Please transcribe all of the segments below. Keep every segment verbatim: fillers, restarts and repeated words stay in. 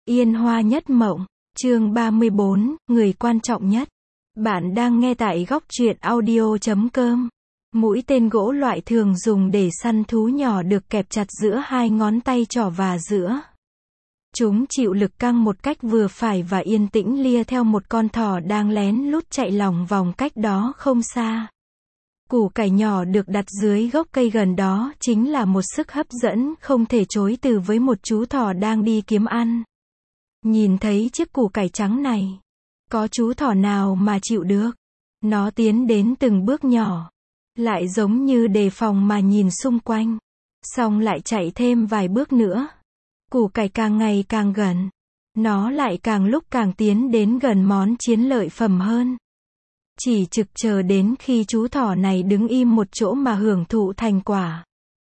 Yên Hoa Nhất Mộng, chương ba mươi bốn, người quan trọng nhất. Bạn đang nghe tại góc truyện audio chấm com. Mũi tên gỗ loại thường dùng để săn thú nhỏ được kẹp chặt giữa hai ngón tay trỏ và giữa. Chúng chịu lực căng một cách vừa phải và yên tĩnh lia theo một con thỏ đang lén lút chạy lòng vòng cách đó không xa. Củ cải nhỏ được đặt dưới gốc cây gần đó chính là một sức hấp dẫn không thể chối từ với một chú thỏ đang đi kiếm ăn. Nhìn thấy chiếc củ cải trắng này, có chú thỏ nào mà chịu được. Nó tiến đến từng bước nhỏ, lại giống như đề phòng mà nhìn xung quanh, xong lại chạy thêm vài bước nữa. Củ cải càng ngày càng gần, nó lại càng lúc càng tiến đến gần món chiến lợi phẩm hơn. Chỉ trực chờ đến khi chú thỏ này đứng im một chỗ mà hưởng thụ thành quả.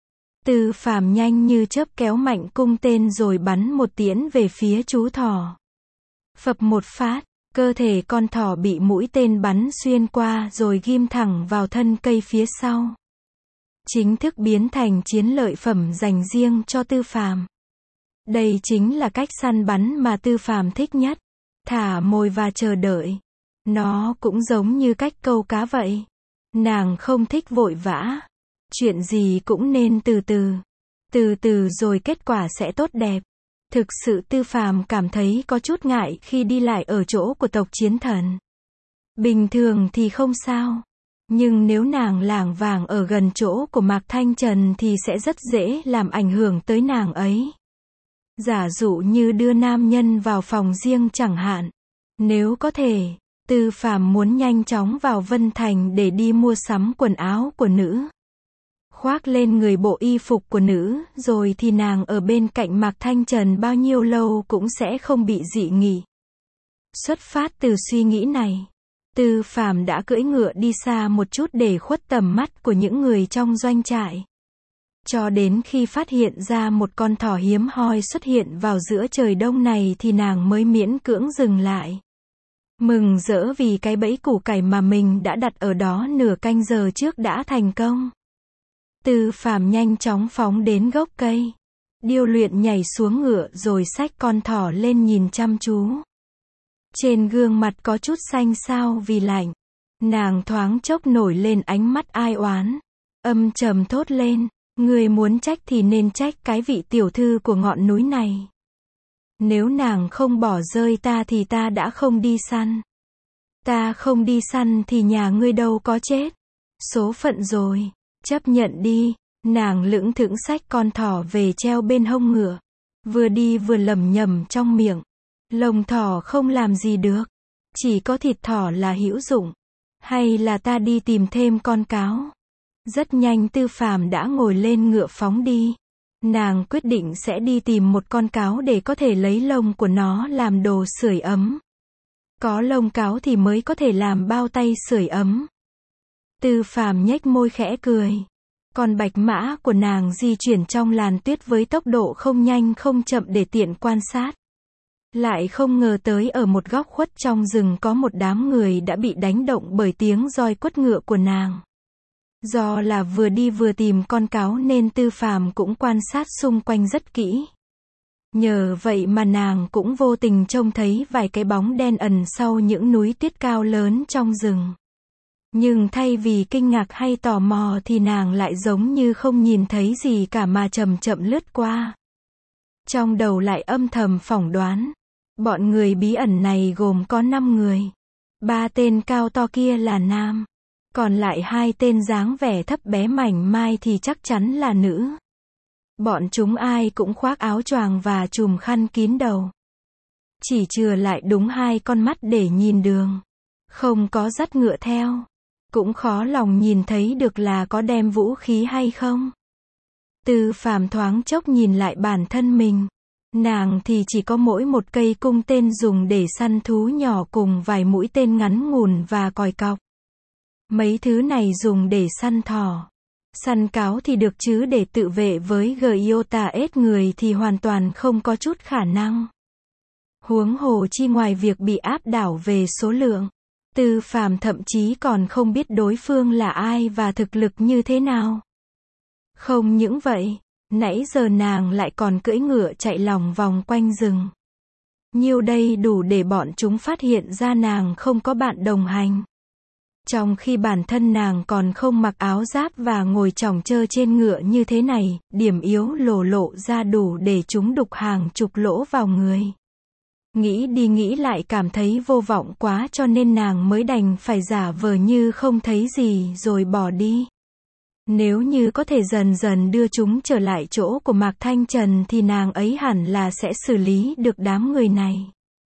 Tư Phàm nhanh như chớp kéo mạnh cung tên rồi bắn một tiễn về phía chú thỏ. Phập một phát, cơ thể con thỏ bị mũi tên bắn xuyên qua rồi ghim thẳng vào thân cây phía sau. Chính thức biến thành chiến lợi phẩm dành riêng cho Tư Phàm. Đây chính là cách săn bắn mà Tư Phàm thích nhất. Thả mồi và chờ đợi. Nó cũng giống như cách câu cá vậy. Nàng không thích vội vã. Chuyện gì cũng nên từ từ. Từ từ rồi kết quả sẽ tốt đẹp. Thực sự Tư Phàm cảm thấy có chút ngại khi đi lại ở chỗ của tộc chiến thần. Bình thường thì không sao. Nhưng nếu nàng lảng vảng ở gần chỗ của Mạc Thanh Trần thì sẽ rất dễ làm ảnh hưởng tới nàng ấy. Giả dụ như đưa nam nhân vào phòng riêng chẳng hạn. Nếu có thể, Tư Phàm muốn nhanh chóng vào Vân Thành để đi mua sắm quần áo của nữ. Khoác lên người bộ y phục của nữ, rồi thì nàng ở bên cạnh Mạc Thanh Trần bao nhiêu lâu cũng sẽ không bị dị nghị. Xuất phát từ suy nghĩ này, Tư Phàm đã cưỡi ngựa đi xa một chút để khuất tầm mắt của những người trong doanh trại. Cho đến khi phát hiện ra một con thỏ hiếm hoi xuất hiện vào giữa trời đông này thì nàng mới miễn cưỡng dừng lại. Mừng rỡ vì cái bẫy củ cải mà mình đã đặt ở đó nửa canh giờ trước đã thành công. Tư Phàm nhanh chóng phóng đến gốc cây. Điêu luyện nhảy xuống ngựa rồi xách con thỏ lên nhìn chăm chú. Trên gương mặt có chút xanh xao vì lạnh. Nàng thoáng chốc nổi lên ánh mắt ai oán. Âm trầm thốt lên, người muốn trách thì nên trách cái vị tiểu thư của ngọn núi này. Nếu nàng không bỏ rơi ta thì ta đã không đi săn. Ta không đi săn thì nhà ngươi đâu có chết. Số phận rồi. Chấp nhận đi. Nàng lững thững xách con thỏ về treo bên hông ngựa. Vừa đi vừa lẩm nhẩm trong miệng. Lông thỏ không làm gì được. Chỉ có thịt thỏ là hữu dụng. Hay là ta đi tìm thêm con cáo. Rất nhanh Tư Phàm đã ngồi lên ngựa phóng đi. Nàng quyết định sẽ đi tìm một con cáo để có thể lấy lông của nó làm đồ sưởi ấm. Có lông cáo thì mới có thể làm bao tay sưởi ấm. Tư Phàm nhếch môi khẽ cười. Con bạch mã của nàng di chuyển trong làn tuyết với tốc độ không nhanh không chậm để tiện quan sát. Lại không ngờ tới ở một góc khuất trong rừng có một đám người đã bị đánh động bởi tiếng roi quất ngựa của nàng. Do là vừa đi vừa tìm con cáo nên Tư Phàm cũng quan sát xung quanh rất kỹ. Nhờ vậy mà nàng cũng vô tình trông thấy vài cái bóng đen ẩn sau những núi tuyết cao lớn trong rừng. Nhưng thay vì kinh ngạc hay tò mò thì nàng lại giống như không nhìn thấy gì cả mà chậm chậm lướt qua. Trong đầu lại âm thầm phỏng đoán. Bọn người bí ẩn này gồm có năm người. Ba tên cao to kia là nam. Còn lại hai tên dáng vẻ thấp bé mảnh mai thì chắc chắn là nữ. Bọn chúng ai cũng khoác áo choàng và trùm khăn kín đầu. Chỉ chừa lại đúng hai con mắt để nhìn đường. Không có dắt ngựa theo. Cũng khó lòng nhìn thấy được là có đem vũ khí hay không. Tư Phàm thoáng chốc nhìn lại bản thân mình. Nàng thì chỉ có mỗi một cây cung tên dùng để săn thú nhỏ cùng vài mũi tên ngắn ngủn và còi cọc. Mấy thứ này dùng để săn thỏ. Săn cáo thì được chứ để tự vệ với Giota ết người thì hoàn toàn không có chút khả năng. Huống hồ chi ngoài việc bị áp đảo về số lượng. Tư Phàm thậm chí còn không biết đối phương là ai và thực lực như thế nào. Không những vậy, nãy giờ nàng lại còn cưỡi ngựa chạy lòng vòng quanh rừng. Nhiêu đây đủ để bọn chúng phát hiện ra nàng không có bạn đồng hành. Trong khi bản thân nàng còn không mặc áo giáp và ngồi chòng chơ trên ngựa như thế này, điểm yếu lồ lộ ra đủ để chúng đục hàng chục lỗ vào người. Nghĩ đi nghĩ lại cảm thấy vô vọng quá cho nên nàng mới đành phải giả vờ như không thấy gì rồi bỏ đi. Nếu như có thể dần dần đưa chúng trở lại chỗ của Mạc Thanh Trần thì nàng ấy hẳn là sẽ xử lý được đám người này.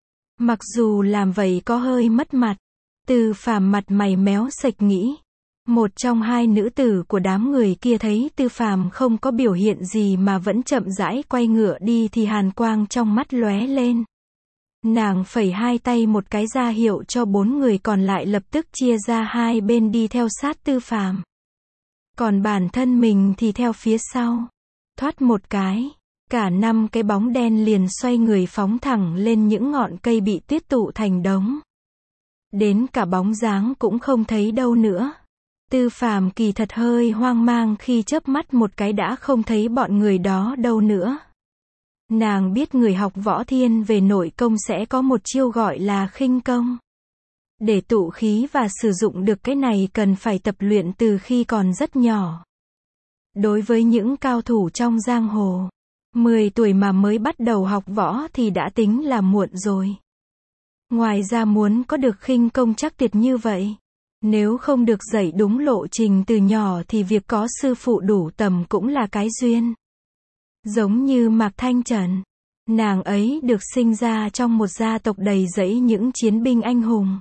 Mặc dù làm vậy có hơi mất mặt. Tư Phàm mặt mày méo sạch nghĩ. Một trong hai nữ tử của đám người kia thấy Tư Phàm không có biểu hiện gì mà vẫn chậm rãi quay ngựa đi thì hàn quang trong mắt lóe lên. Nàng phẩy hai tay một cái ra hiệu cho bốn người còn lại lập tức chia ra hai bên đi theo sát Tư Phàm. Còn bản thân mình thì theo phía sau. Thoát một cái, cả năm cái bóng đen liền xoay người phóng thẳng lên những ngọn cây bị tuyết tụ thành đống. Đến cả bóng dáng cũng không thấy đâu nữa. Tư Phàm kỳ thật hơi hoang mang khi chớp mắt một cái đã không thấy bọn người đó đâu nữa. Nàng biết người học võ thiên về nội công sẽ có một chiêu gọi là khinh công. Để tụ khí và sử dụng được cái này cần phải tập luyện từ khi còn rất nhỏ. Đối với những cao thủ trong giang hồ, mười tuổi mà mới bắt đầu học võ thì đã tính là muộn rồi. Ngoài ra muốn có được khinh công chắc tuyệt như vậy, nếu không được dạy đúng lộ trình từ nhỏ thì việc có sư phụ đủ tầm cũng là cái duyên. Giống như Mạc Thanh Trần, nàng ấy được sinh ra trong một gia tộc đầy rẫy những chiến binh anh hùng.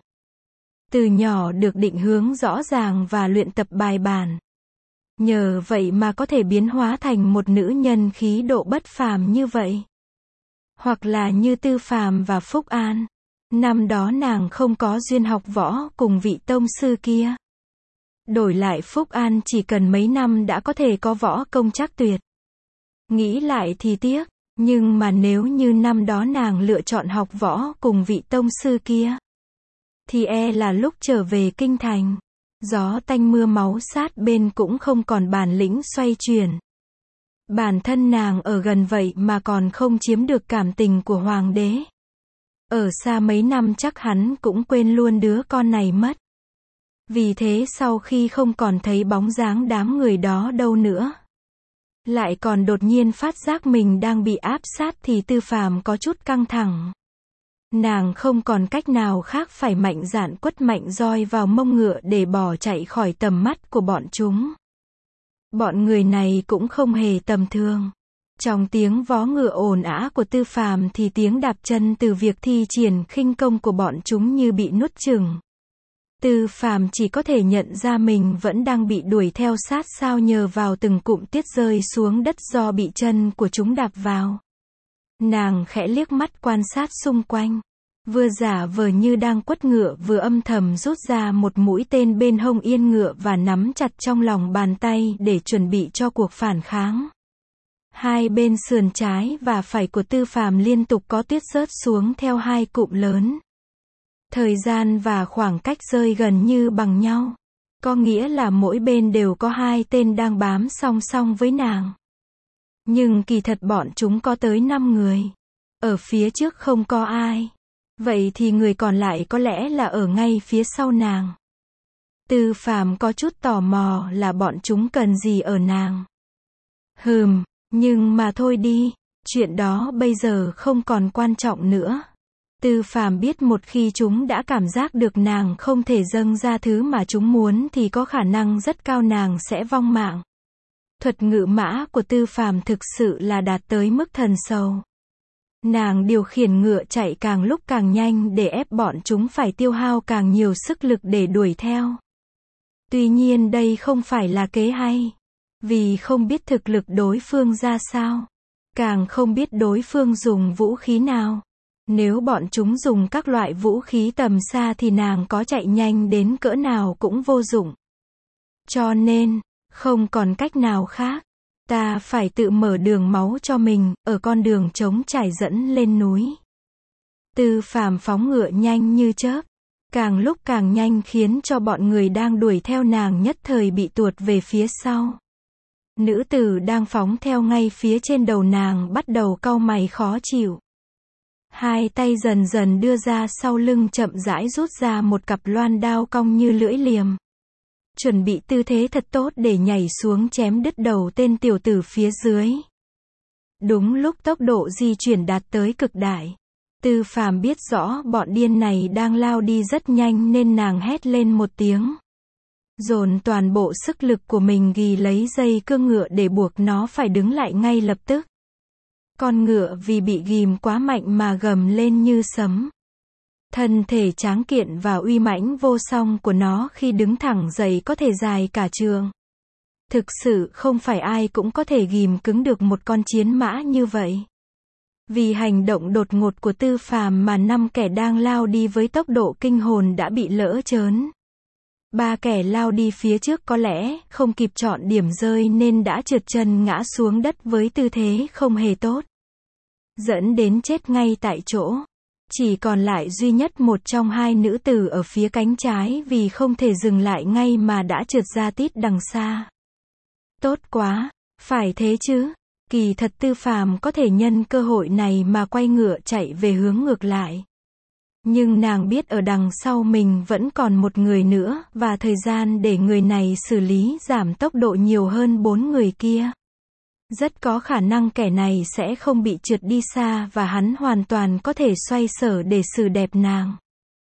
Từ nhỏ được định hướng rõ ràng và luyện tập bài bản. Nhờ vậy mà có thể biến hóa thành một nữ nhân khí độ bất phàm như vậy. Hoặc là như Tư Phàm và Phúc An. Năm đó nàng không có duyên học võ cùng vị tông sư kia. Đổi lại Phúc An chỉ cần mấy năm đã có thể có võ công chắc tuyệt. Nghĩ lại thì tiếc, nhưng mà nếu như năm đó nàng lựa chọn học võ cùng vị tông sư kia, thì e là lúc trở về kinh thành, gió tanh mưa máu sát bên cũng không còn bản lĩnh xoay chuyển. Bản thân nàng ở gần vậy mà còn không chiếm được cảm tình của hoàng đế. Ở xa mấy năm chắc hắn cũng quên luôn đứa con này mất. Vì thế sau khi không còn thấy bóng dáng đám người đó đâu nữa, lại còn đột nhiên phát giác mình đang bị áp sát thì Tư Phàm có chút căng thẳng. Nàng không còn cách nào khác phải mạnh dạn quất mạnh roi vào mông ngựa để bỏ chạy khỏi tầm mắt của bọn chúng. Bọn người này cũng không hề tầm thường. Trong tiếng vó ngựa ồn ào của Tư Phàm thì tiếng đạp chân từ việc thi triển khinh công của bọn chúng như bị nuốt chửng. Tư Phàm chỉ có thể nhận ra mình vẫn đang bị đuổi theo sát sao nhờ vào từng cụm tiết rơi xuống đất do bị chân của chúng đạp vào. Nàng khẽ liếc mắt quan sát xung quanh, vừa giả vờ như đang quất ngựa vừa âm thầm rút ra một mũi tên bên hông yên ngựa và nắm chặt trong lòng bàn tay để chuẩn bị cho cuộc phản kháng. Hai bên sườn trái và phải của Tư Phàm liên tục có tuyết rớt xuống theo hai cụm lớn. Thời gian và khoảng cách rơi gần như bằng nhau. Có nghĩa là mỗi bên đều có hai tên đang bám song song với nàng. Nhưng kỳ thật bọn chúng có tới năm người. Ở phía trước không có ai. Vậy thì người còn lại có lẽ là ở ngay phía sau nàng. Tư Phàm có chút tò mò là bọn chúng cần gì ở nàng. Hừm, nhưng mà thôi đi, chuyện đó bây giờ không còn quan trọng nữa. Tư Phàm biết một khi chúng đã cảm giác được nàng không thể dâng ra thứ mà chúng muốn thì có khả năng rất cao nàng sẽ vong mạng. Thuật ngự mã của Tư Phàm thực sự là đạt tới mức thần sầu. Nàng điều khiển ngựa chạy càng lúc càng nhanh để ép bọn chúng phải tiêu hao càng nhiều sức lực để đuổi theo. Tuy nhiên đây không phải là kế hay. Vì không biết thực lực đối phương ra sao. Càng không biết đối phương dùng vũ khí nào. Nếu bọn chúng dùng các loại vũ khí tầm xa thì nàng có chạy nhanh đến cỡ nào cũng vô dụng. Cho nên, không còn cách nào khác. Ta phải tự mở đường máu cho mình, ở con đường trống trải dẫn lên núi. Tư Phàm phóng ngựa nhanh như chớp. Càng lúc càng nhanh khiến cho bọn người đang đuổi theo nàng nhất thời bị tuột về phía sau. Nữ tử đang phóng theo ngay phía trên đầu nàng bắt đầu cau mày khó chịu. Hai tay dần dần đưa ra sau lưng chậm rãi rút ra một cặp loan đao cong như lưỡi liềm. Chuẩn bị tư thế thật tốt để nhảy xuống chém đứt đầu tên tiểu tử phía dưới. Đúng lúc tốc độ di chuyển đạt tới cực đại. Tư Phàm biết rõ bọn điên này đang lao đi rất nhanh nên nàng hét lên một tiếng. Dồn toàn bộ sức lực của mình ghi lấy dây cương ngựa để buộc nó phải đứng lại ngay lập tức. Con ngựa vì bị ghìm quá mạnh mà gầm lên như sấm. Thân thể tráng kiện và uy mãnh vô song của nó khi đứng thẳng dậy có thể dài cả trường. Thực sự không phải ai cũng có thể ghìm cứng được một con chiến mã như vậy. Vì hành động đột ngột của Tư Phàm mà năm kẻ đang lao đi với tốc độ kinh hồn đã bị lỡ chớn. Ba kẻ lao đi phía trước có lẽ không kịp chọn điểm rơi nên đã trượt chân ngã xuống đất với tư thế không hề tốt. Dẫn đến chết ngay tại chỗ. Chỉ còn lại duy nhất một trong hai nữ tử ở phía cánh trái vì không thể dừng lại ngay mà đã trượt ra tít đằng xa. Tốt quá, phải thế chứ. Kỳ thật Tư Phàm có thể nhân cơ hội này mà quay ngựa chạy về hướng ngược lại. Nhưng nàng biết ở đằng sau mình vẫn còn một người nữa, và thời gian để người này xử lý giảm tốc độ nhiều hơn bốn người kia. Rất có khả năng kẻ này sẽ không bị trượt đi xa và hắn hoàn toàn có thể xoay sở để xử đẹp nàng.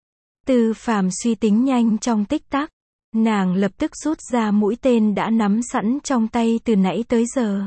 Tư Phàm suy tính nhanh trong tích tắc. Nàng lập tức rút ra mũi tên đã nắm sẵn trong tay từ nãy tới giờ.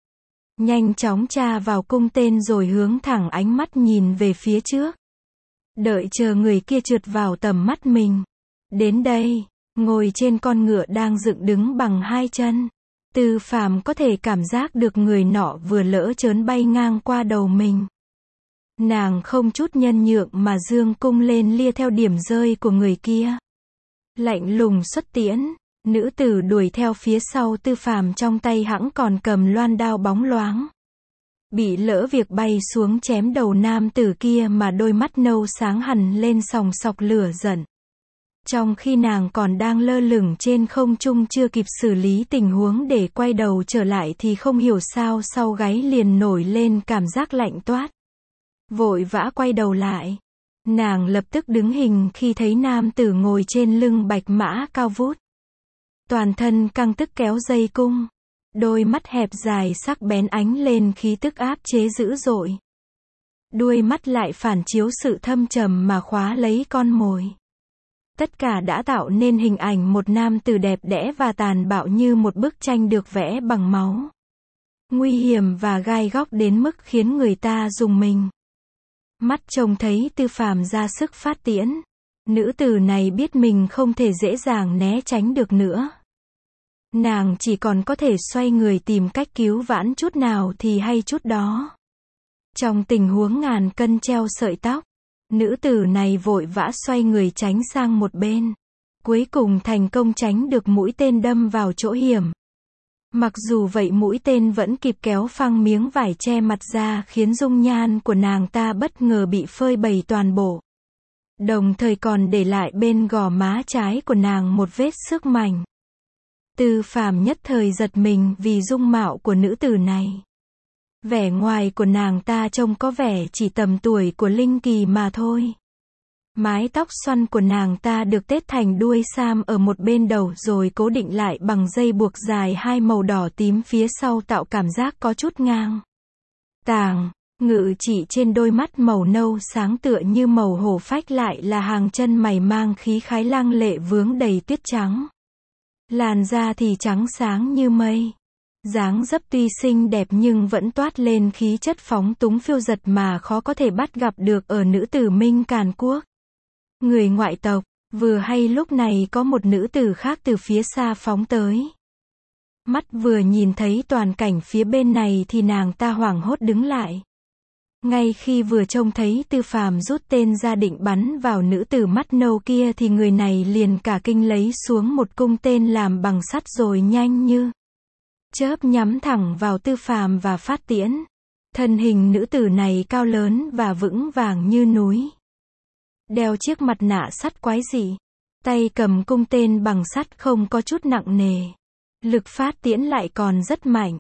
Nhanh chóng tra vào cung tên rồi hướng thẳng ánh mắt nhìn về phía trước. Đợi chờ người kia trượt vào tầm mắt mình. Đến đây, ngồi trên con ngựa đang dựng đứng bằng hai chân. Tư Phàm có thể cảm giác được người nọ vừa lỡ chớn bay ngang qua đầu mình. Nàng không chút nhân nhượng mà dương cung lên lia theo điểm rơi của người kia. Lạnh lùng xuất tiễn, nữ tử đuổi theo phía sau Tư Phàm trong tay hẵng còn cầm loan đao bóng loáng. Bị lỡ việc bay xuống chém đầu nam tử kia mà đôi mắt nâu sáng hẳn lên sòng sọc lửa giận. Trong khi nàng còn đang lơ lửng trên không trung chưa kịp xử lý tình huống để quay đầu trở lại thì không hiểu sao sau gáy liền nổi lên cảm giác lạnh toát. Vội vã quay đầu lại. Nàng lập tức đứng hình khi thấy nam tử ngồi trên lưng bạch mã cao vút. Toàn thân căng tức kéo dây cung. Đôi mắt hẹp dài sắc bén ánh lên khí tức áp chế dữ dội. Đuôi mắt lại phản chiếu sự thâm trầm mà khóa lấy con mồi. Tất cả đã tạo nên hình ảnh một nam tử đẹp đẽ và tàn bạo như một bức tranh được vẽ bằng máu. Nguy hiểm và gai góc đến mức khiến người ta rùng mình. Mắt trông thấy Tư Phàm ra sức phát tiễn. Nữ tử này biết mình không thể dễ dàng né tránh được nữa. Nàng chỉ còn có thể xoay người tìm cách cứu vãn chút nào thì hay chút đó. Trong tình huống ngàn cân treo sợi tóc, nữ tử này vội vã xoay người tránh sang một bên. Cuối cùng thành công tránh được mũi tên đâm vào chỗ hiểm. Mặc dù vậy mũi tên vẫn kịp kéo phăng miếng vải che mặt ra khiến dung nhan của nàng ta bất ngờ bị phơi bày toàn bộ. Đồng thời còn để lại bên gò má trái của nàng một vết xước mảnh. Tư Phàm nhất thời giật mình vì dung mạo của nữ tử này. Vẻ ngoài của nàng ta trông có vẻ chỉ tầm tuổi của Linh Kỳ mà thôi. Mái tóc xoăn của nàng ta được tết thành đuôi sam ở một bên đầu rồi cố định lại bằng dây buộc dài hai màu đỏ tím phía sau tạo cảm giác có chút ngang tàng. Ngự chỉ trên đôi mắt màu nâu sáng tựa như màu hổ phách lại là hàng chân mày mang khí khái lăng lệ vướng đầy tuyết trắng. Làn da thì trắng sáng như mây. Dáng dấp tuy xinh đẹp nhưng vẫn toát lên khí chất phóng túng phiêu dật mà khó có thể bắt gặp được ở nữ tử Minh Càn Quốc. Người ngoại tộc, vừa hay lúc này có một nữ tử khác từ phía xa phóng tới. Mắt vừa nhìn thấy toàn cảnh phía bên này thì nàng ta hoảng hốt đứng lại. Ngay khi vừa trông thấy Tư Phàm rút tên ra định bắn vào nữ tử mắt nâu kia thì người này liền cả kinh lấy xuống một cung tên làm bằng sắt rồi nhanh như chớp nhắm thẳng vào Tư Phàm và phát tiễn. Thân hình nữ tử này cao lớn và vững vàng như núi. Đeo chiếc mặt nạ sắt quái dị. Tay cầm cung tên bằng sắt không có chút nặng nề. Lực phát tiễn lại còn rất mạnh.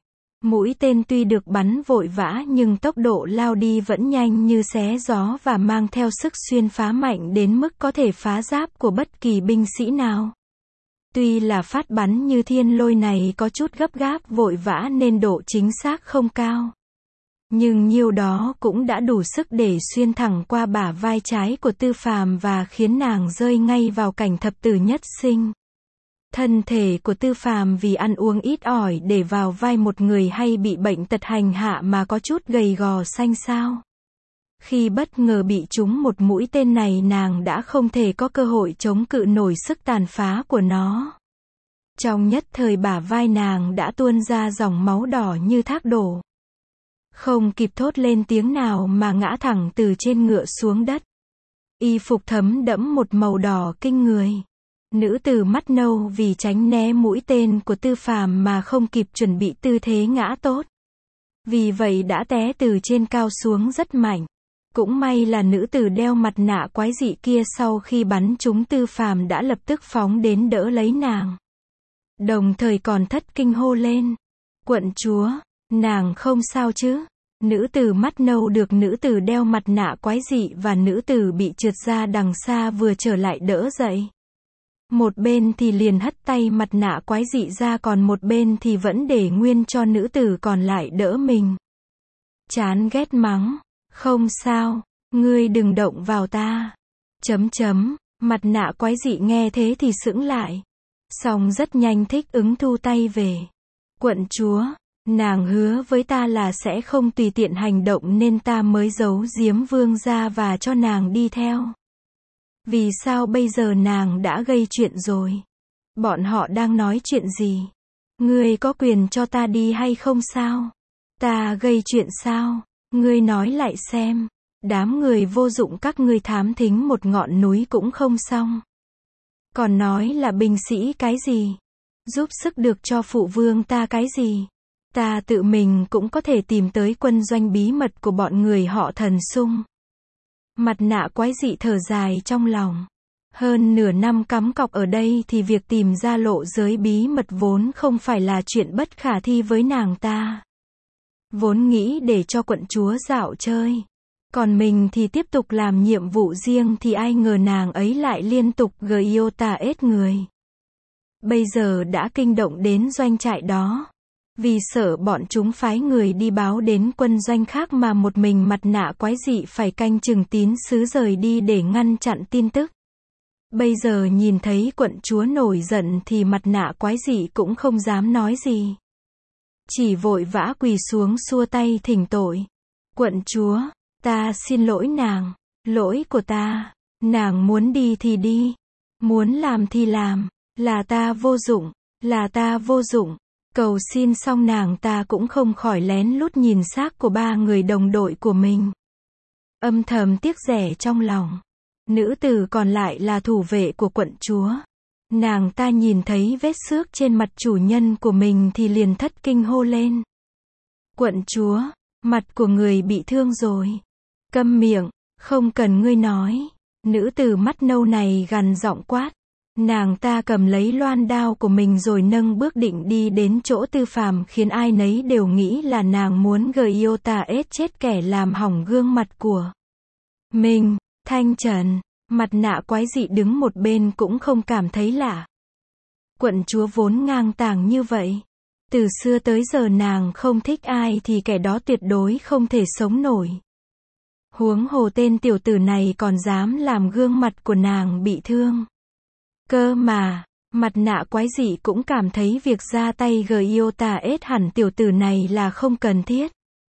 Mũi tên tuy được bắn vội vã nhưng tốc độ lao đi vẫn nhanh như xé gió và mang theo sức xuyên phá mạnh đến mức có thể phá giáp của bất kỳ binh sĩ nào. Tuy là phát bắn như thiên lôi này có chút gấp gáp vội vã nên độ chính xác không cao. Nhưng nhiêu đó cũng đã đủ sức để xuyên thẳng qua bả vai trái của Tư Phàm và khiến nàng rơi ngay vào cảnh thập tử nhất sinh. Thân thể của Tư Phàm vì ăn uống ít ỏi để vào vai một người hay bị bệnh tật hành hạ mà có chút gầy gò xanh xao. Khi bất ngờ bị trúng một mũi tên này nàng đã không thể có cơ hội chống cự nổi sức tàn phá của nó. Trong nhất thời bả vai nàng đã tuôn ra dòng máu đỏ như thác đổ. Không kịp thốt lên tiếng nào mà ngã thẳng từ trên ngựa xuống đất. Y phục thấm đẫm một màu đỏ kinh người. Nữ tử mắt nâu vì tránh né mũi tên của Tư Phàm mà không kịp chuẩn bị tư thế ngã tốt. Vì vậy đã té từ trên cao xuống rất mạnh. Cũng may là nữ tử đeo mặt nạ quái dị kia sau khi bắn trúng Tư Phàm đã lập tức phóng đến đỡ lấy nàng. Đồng thời còn thất kinh hô lên. Quận chúa, nàng không sao chứ? Nữ tử mắt nâu được nữ tử đeo mặt nạ quái dị và nữ tử bị trượt ra đằng xa vừa trở lại đỡ dậy. Một bên thì liền hất tay mặt nạ quái dị ra còn một bên thì vẫn để nguyên cho nữ tử còn lại đỡ mình. Chán ghét mắng. Không sao, ngươi đừng động vào ta. Chấm chấm, mặt nạ quái dị nghe thế thì sững lại. Xong rất nhanh thích ứng thu tay về. Quận chúa, nàng hứa với ta là sẽ không tùy tiện hành động nên ta mới giấu giếm vương gia và cho nàng đi theo. Vì sao bây giờ nàng đã gây chuyện rồi? Bọn họ đang nói chuyện gì? Ngươi có quyền cho ta đi hay không sao? Ta gây chuyện sao? Ngươi nói lại xem. Đám người vô dụng các ngươi thám thính một ngọn núi cũng không xong. Còn nói là binh sĩ cái gì? Giúp sức được cho phụ vương ta cái gì? Ta tự mình cũng có thể tìm tới quân doanh bí mật của bọn người họ Thần Sung. Mặt nạ quái dị thở dài trong lòng. Hơn nửa năm cắm cọc ở đây thì việc tìm ra lộ giới bí mật vốn không phải là chuyện bất khả thi với nàng ta. Vốn nghĩ để cho quận chúa dạo chơi. Còn mình thì tiếp tục làm nhiệm vụ riêng thì ai ngờ nàng ấy lại liên tục gây yêu tà ết người. Bây giờ đã kinh động đến doanh trại đó. Vì sợ bọn chúng phái người đi báo đến quân doanh khác mà một mình mặt nạ quái dị phải canh chừng tín sứ rời đi để ngăn chặn tin tức. Bây giờ nhìn thấy quận chúa nổi giận thì mặt nạ quái dị cũng không dám nói gì. Chỉ vội vã quỳ xuống xua tay thỉnh tội. Quận chúa, ta xin lỗi nàng, lỗi của ta, nàng muốn đi thì đi, muốn làm thì làm, là ta vô dụng, là ta vô dụng. Cầu xin xong nàng ta cũng không khỏi lén lút nhìn xác của ba người đồng đội của mình. Âm thầm tiếc rẻ trong lòng. Nữ tử còn lại là thủ vệ của quận chúa. Nàng ta nhìn thấy vết xước trên mặt chủ nhân của mình thì liền thất kinh hô lên. Quận chúa, mặt của người bị thương rồi. Câm miệng, không cần ngươi nói. Nữ tử mắt nâu này gằn giọng quát. Nàng ta cầm lấy loan đao của mình rồi nâng bước định đi đến chỗ Tư Phàm khiến ai nấy đều nghĩ là nàng muốn gợi yêu tà ết chết kẻ làm hỏng gương mặt của mình. Thanh Trần, mặt nạ quái dị đứng một bên cũng không cảm thấy lạ. Quận chúa vốn ngang tàng như vậy. Từ xưa tới giờ nàng không thích ai thì kẻ đó tuyệt đối không thể sống nổi. Huống hồ tên tiểu tử này còn dám làm gương mặt của nàng bị thương. Cơ mà, mặt nạ quái dị cũng cảm thấy việc ra tay gợi yêu tà ết hẳn tiểu tử này là không cần thiết.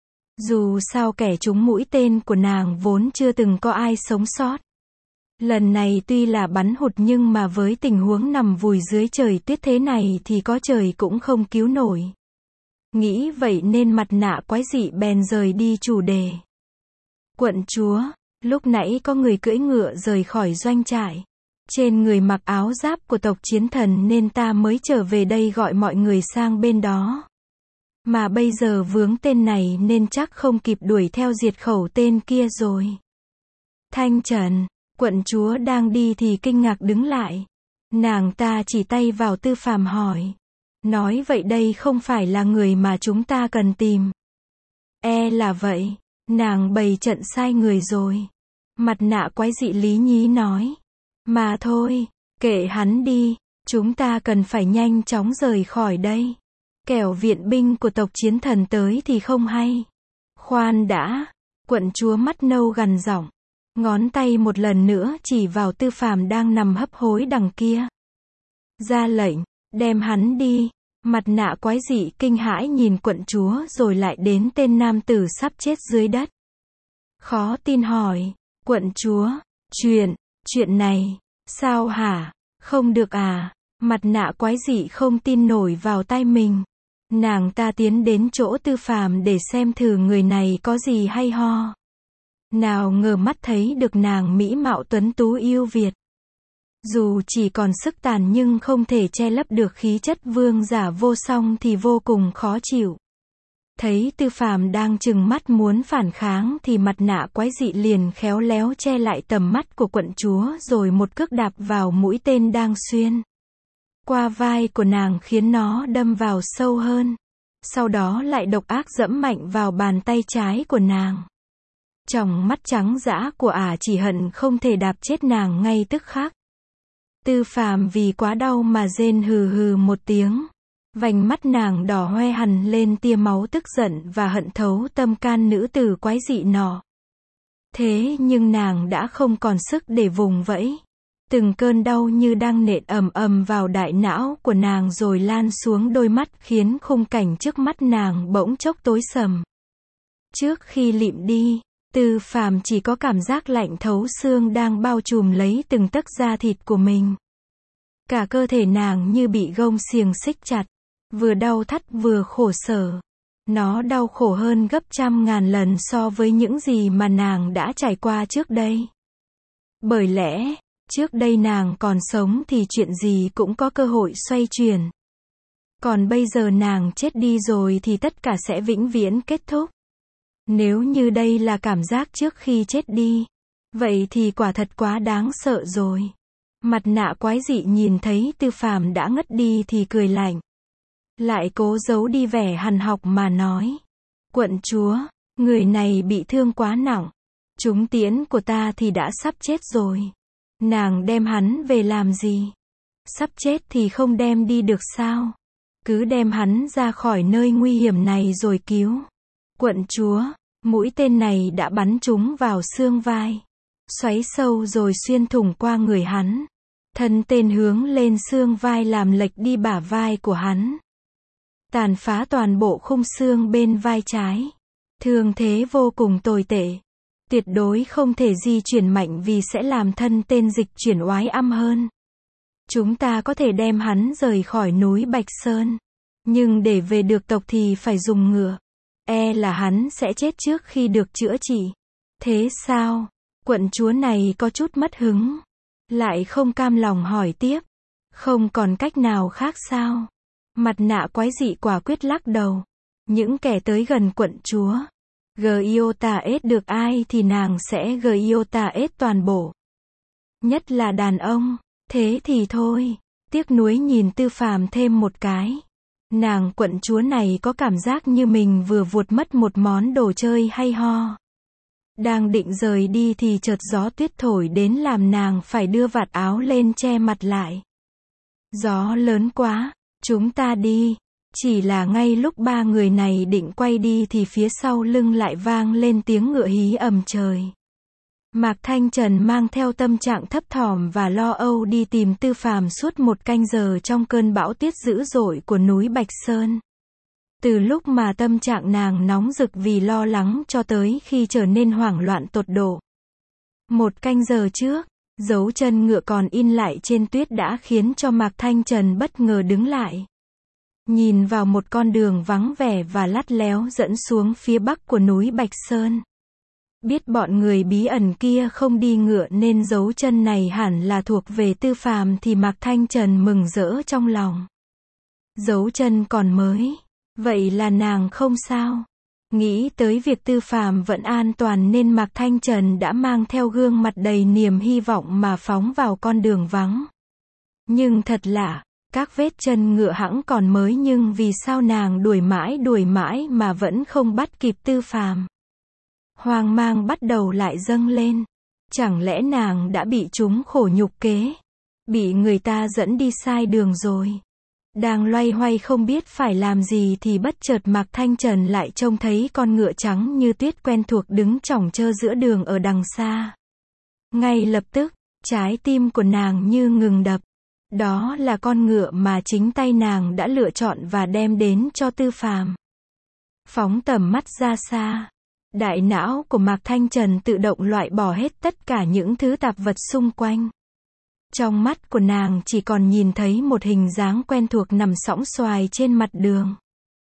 Dù sao kẻ trúng mũi tên của nàng vốn chưa từng có ai sống sót. Lần này tuy là bắn hụt nhưng mà với tình huống nằm vùi dưới trời tuyết thế này thì có trời cũng không cứu nổi. Nghĩ vậy nên mặt nạ quái dị bèn rời đi chủ đề. Quận chúa, lúc nãy có người cưỡi ngựa rời khỏi doanh trại. Trên người mặc áo giáp của tộc chiến thần nên ta mới trở về đây gọi mọi người sang bên đó. Mà bây giờ vướng tên này nên chắc không kịp đuổi theo diệt khẩu tên kia rồi. Thanh Trần, quận chúa đang đi thì kinh ngạc đứng lại. Nàng ta chỉ tay vào Tư Phàm hỏi. Nói vậy đây không phải là người mà chúng ta cần tìm. E là vậy, nàng bày trận sai người rồi. Mặt nạ quái dị lý nhí nói. Mà thôi, kệ hắn đi, chúng ta cần phải nhanh chóng rời khỏi đây. Kẻo viện binh của tộc chiến thần tới thì không hay. Khoan đã, quận chúa mắt nâu gằn giọng, ngón tay một lần nữa chỉ vào Tư Phàm đang nằm hấp hối đằng kia. Ra lệnh, đem hắn đi. Mặt nạ quái dị kinh hãi nhìn quận chúa rồi lại đến tên nam tử sắp chết dưới đất. Khó tin hỏi, quận chúa, chuyện, chuyện này, sao hả, không được à? Mặt nạ quái dị không tin nổi vào tai mình. Nàng ta tiến đến chỗ Tư Phàm để xem thử người này có gì hay ho. Nào ngờ mắt thấy được nàng mỹ mạo tuấn tú yêu Việt. Dù chỉ còn sức tàn nhưng không thể che lấp được khí chất vương giả vô song thì vô cùng khó chịu. Thấy Tư Phàm đang trừng mắt muốn phản kháng thì mặt nạ quái dị liền khéo léo che lại tầm mắt của quận chúa rồi một cước đạp vào mũi tên đang xuyên qua vai của nàng khiến nó đâm vào sâu hơn. Sau đó lại độc ác giẫm mạnh vào bàn tay trái của nàng. Tròng mắt trắng dã của ả chỉ hận không thể đạp chết nàng ngay tức khắc. Tư Phàm vì quá đau mà rên hừ hừ một tiếng. Vành mắt nàng đỏ hoe hằn lên tia máu tức giận và hận thấu tâm can nữ tử quái dị nọ. Thế nhưng nàng đã không còn sức để vùng vẫy. Từng cơn đau như đang nện ầm ầm vào đại não của nàng rồi lan xuống đôi mắt khiến khung cảnh trước mắt nàng bỗng chốc tối sầm. Trước khi lịm đi, Tư Phàm chỉ có cảm giác lạnh thấu xương đang bao trùm lấy từng tấc da thịt của mình. Cả cơ thể nàng như bị gông xiềng xích chặt, vừa đau thắt vừa khổ sở. Nó đau khổ hơn gấp trăm ngàn lần so với những gì mà nàng đã trải qua trước đây. Bởi lẽ, trước đây nàng còn sống thì chuyện gì cũng có cơ hội xoay chuyển. Còn bây giờ nàng chết đi rồi thì tất cả sẽ vĩnh viễn kết thúc. Nếu như đây là cảm giác trước khi chết đi, vậy thì quả thật quá đáng sợ rồi. Mặt nạ quái dị nhìn thấy Tư Phàm đã ngất đi thì cười lạnh. Lại cố giấu đi vẻ hằn học mà nói. Quận chúa, người này bị thương quá nặng. Trúng tiễn của ta thì đã sắp chết rồi. Nàng đem hắn về làm gì? Sắp chết thì không đem đi được sao? Cứ đem hắn ra khỏi nơi nguy hiểm này rồi cứu. Quận chúa, mũi tên này đã bắn trúng vào xương vai. Xoáy sâu rồi xuyên thủng qua người hắn. Thân tên hướng lên xương vai làm lệch đi bả vai của hắn. Tàn phá toàn bộ khung xương bên vai trái. Thương thế vô cùng tồi tệ. Tuyệt đối không thể di chuyển mạnh vì sẽ làm thân tên dịch chuyển oái âm hơn. Chúng ta có thể đem hắn rời khỏi núi Bạch Sơn. Nhưng để về được tộc thì phải dùng ngựa. E là hắn sẽ chết trước khi được chữa trị. Thế sao? Quận chúa này có chút mất hứng. Lại không cam lòng hỏi tiếp. Không còn cách nào khác sao? Mặt nạ quái dị quả quyết lắc đầu. Những kẻ tới gần quận chúa Giotah được ai thì nàng sẽ Giotah toàn bộ. Nhất là đàn ông. Thế thì thôi. Tiếc nuối nhìn Tư Phàm thêm một cái. Nàng quận chúa này có cảm giác như mình vừa vuột mất một món đồ chơi hay ho. Đang định rời đi thì chợt gió tuyết thổi đến làm nàng phải đưa vạt áo lên che mặt lại. Gió lớn quá, chúng ta đi. Chỉ là ngay lúc ba người này định quay đi thì phía sau lưng lại vang lên tiếng ngựa hí ầm trời. Mạc Thanh Trần mang theo tâm trạng thấp thỏm và lo âu đi tìm Tư Phàm suốt một canh giờ trong cơn bão tuyết dữ dội của núi Bạch Sơn. Từ lúc mà tâm trạng nàng nóng rực vì lo lắng cho tới khi trở nên hoảng loạn tột độ. Một canh giờ trước, dấu chân ngựa còn in lại trên tuyết đã khiến cho Mạc Thanh Trần bất ngờ đứng lại. Nhìn vào một con đường vắng vẻ và lắt léo dẫn xuống phía bắc của núi Bạch Sơn. Biết bọn người bí ẩn kia không đi ngựa nên dấu chân này hẳn là thuộc về Tư Phàm thì Mạc Thanh Trần mừng rỡ trong lòng. Dấu chân còn mới. Vậy là nàng không sao. Nghĩ tới việc Tư Phàm vẫn an toàn nên Mạc Thanh Trần đã mang theo gương mặt đầy niềm hy vọng mà phóng vào con đường vắng. Nhưng thật lạ, Các vết chân ngựa hẵng còn mới nhưng vì sao nàng đuổi mãi đuổi mãi mà vẫn không bắt kịp Tư Phàm. Hoang mang bắt đầu lại dâng lên. Chẳng lẽ nàng đã bị chúng khổ nhục kế? Bị người ta dẫn đi sai đường rồi. Đang loay hoay không biết phải làm gì thì bất chợt Mạc Thanh Trần lại trông thấy con ngựa trắng như tuyết quen thuộc đứng chỏng chơ giữa đường ở đằng xa. Ngay lập tức, trái tim của nàng như ngừng đập. Đó là con ngựa mà chính tay nàng đã lựa chọn và đem đến cho Tư Phàm. Phóng tầm mắt ra xa, đại não của Mạc Thanh Trần tự động loại bỏ hết tất cả những thứ tạp vật xung quanh. Trong mắt của nàng chỉ còn nhìn thấy một hình dáng quen thuộc nằm sõng soài trên mặt đường.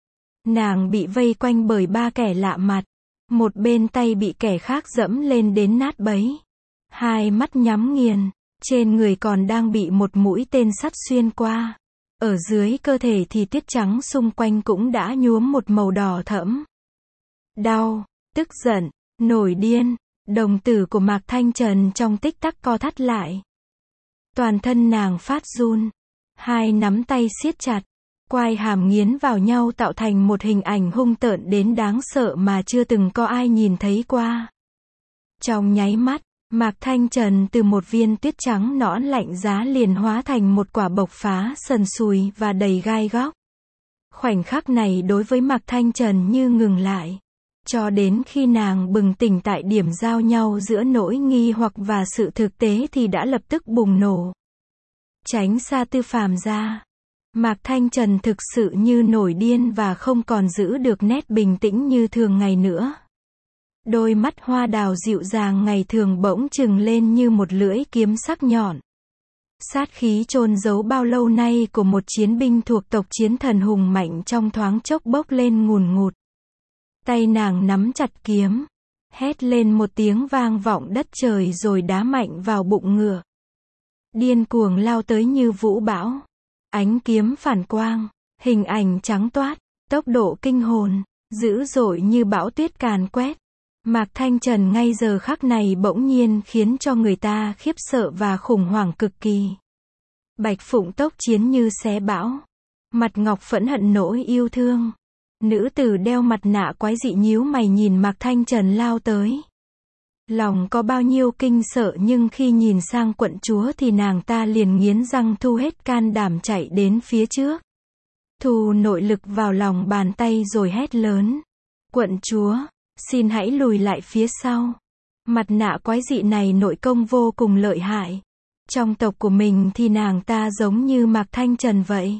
Nàng bị vây quanh bởi ba kẻ lạ mặt. Một bên tay bị kẻ khác dẫm lên đến nát bấy. Hai mắt nhắm nghiền. Trên người còn đang bị một mũi tên sắt xuyên qua. Ở dưới cơ thể thì tiết trắng xung quanh cũng đã nhuốm một màu đỏ thẫm. Đau, tức giận, nổi điên, đồng tử của Mạc Thanh Trần trong tích tắc co thắt lại. Toàn thân nàng phát run. Hai nắm tay siết chặt. Quai hàm nghiến vào nhau tạo thành một hình ảnh hung tợn đến đáng sợ mà chưa từng có ai nhìn thấy qua. Trong nháy mắt, Mạc Thanh Trần từ một viên tuyết trắng nõn lạnh giá liền hóa thành một quả bộc phá sần sùi và đầy gai góc. Khoảnh khắc này đối với Mạc Thanh Trần như ngừng lại. Cho đến khi nàng bừng tỉnh tại điểm giao nhau giữa nỗi nghi hoặc và sự thực tế thì đã lập tức bùng nổ. Tránh xa Tư Phàm ra. Mạc Thanh Trần thực sự như nổi điên và không còn giữ được nét bình tĩnh như thường ngày nữa. Đôi mắt hoa đào dịu dàng ngày thường bỗng trừng lên như một lưỡi kiếm sắc nhọn. Sát khí chôn giấu bao lâu nay của một chiến binh thuộc tộc chiến thần hùng mạnh trong thoáng chốc bốc lên ngùn ngụt. Tay nàng nắm chặt kiếm, hét lên một tiếng vang vọng đất trời rồi đá mạnh vào bụng ngựa. Điên cuồng lao tới như vũ bão. Ánh kiếm phản quang, hình ảnh trắng toát, tốc độ kinh hồn, dữ dội như bão tuyết càn quét. Mạc Thanh Trần ngay giờ khắc này bỗng nhiên khiến cho người ta khiếp sợ và khủng hoảng cực kỳ. Bạch Phụng tốc chiến như xé bão. Mặt ngọc phẫn hận nỗi yêu thương. Nữ tử đeo mặt nạ quái dị nhíu mày nhìn Mạc Thanh Trần lao tới. Lòng có bao nhiêu kinh sợ nhưng khi nhìn sang quận chúa thì nàng ta liền nghiến răng thu hết can đảm chạy đến phía trước. Thu nội lực vào lòng bàn tay rồi hét lớn. Quận chúa, xin hãy lùi lại phía sau. Mặt nạ quái dị này nội công vô cùng lợi hại. Trong tộc của mình thì nàng ta giống như Mạc Thanh Trần vậy.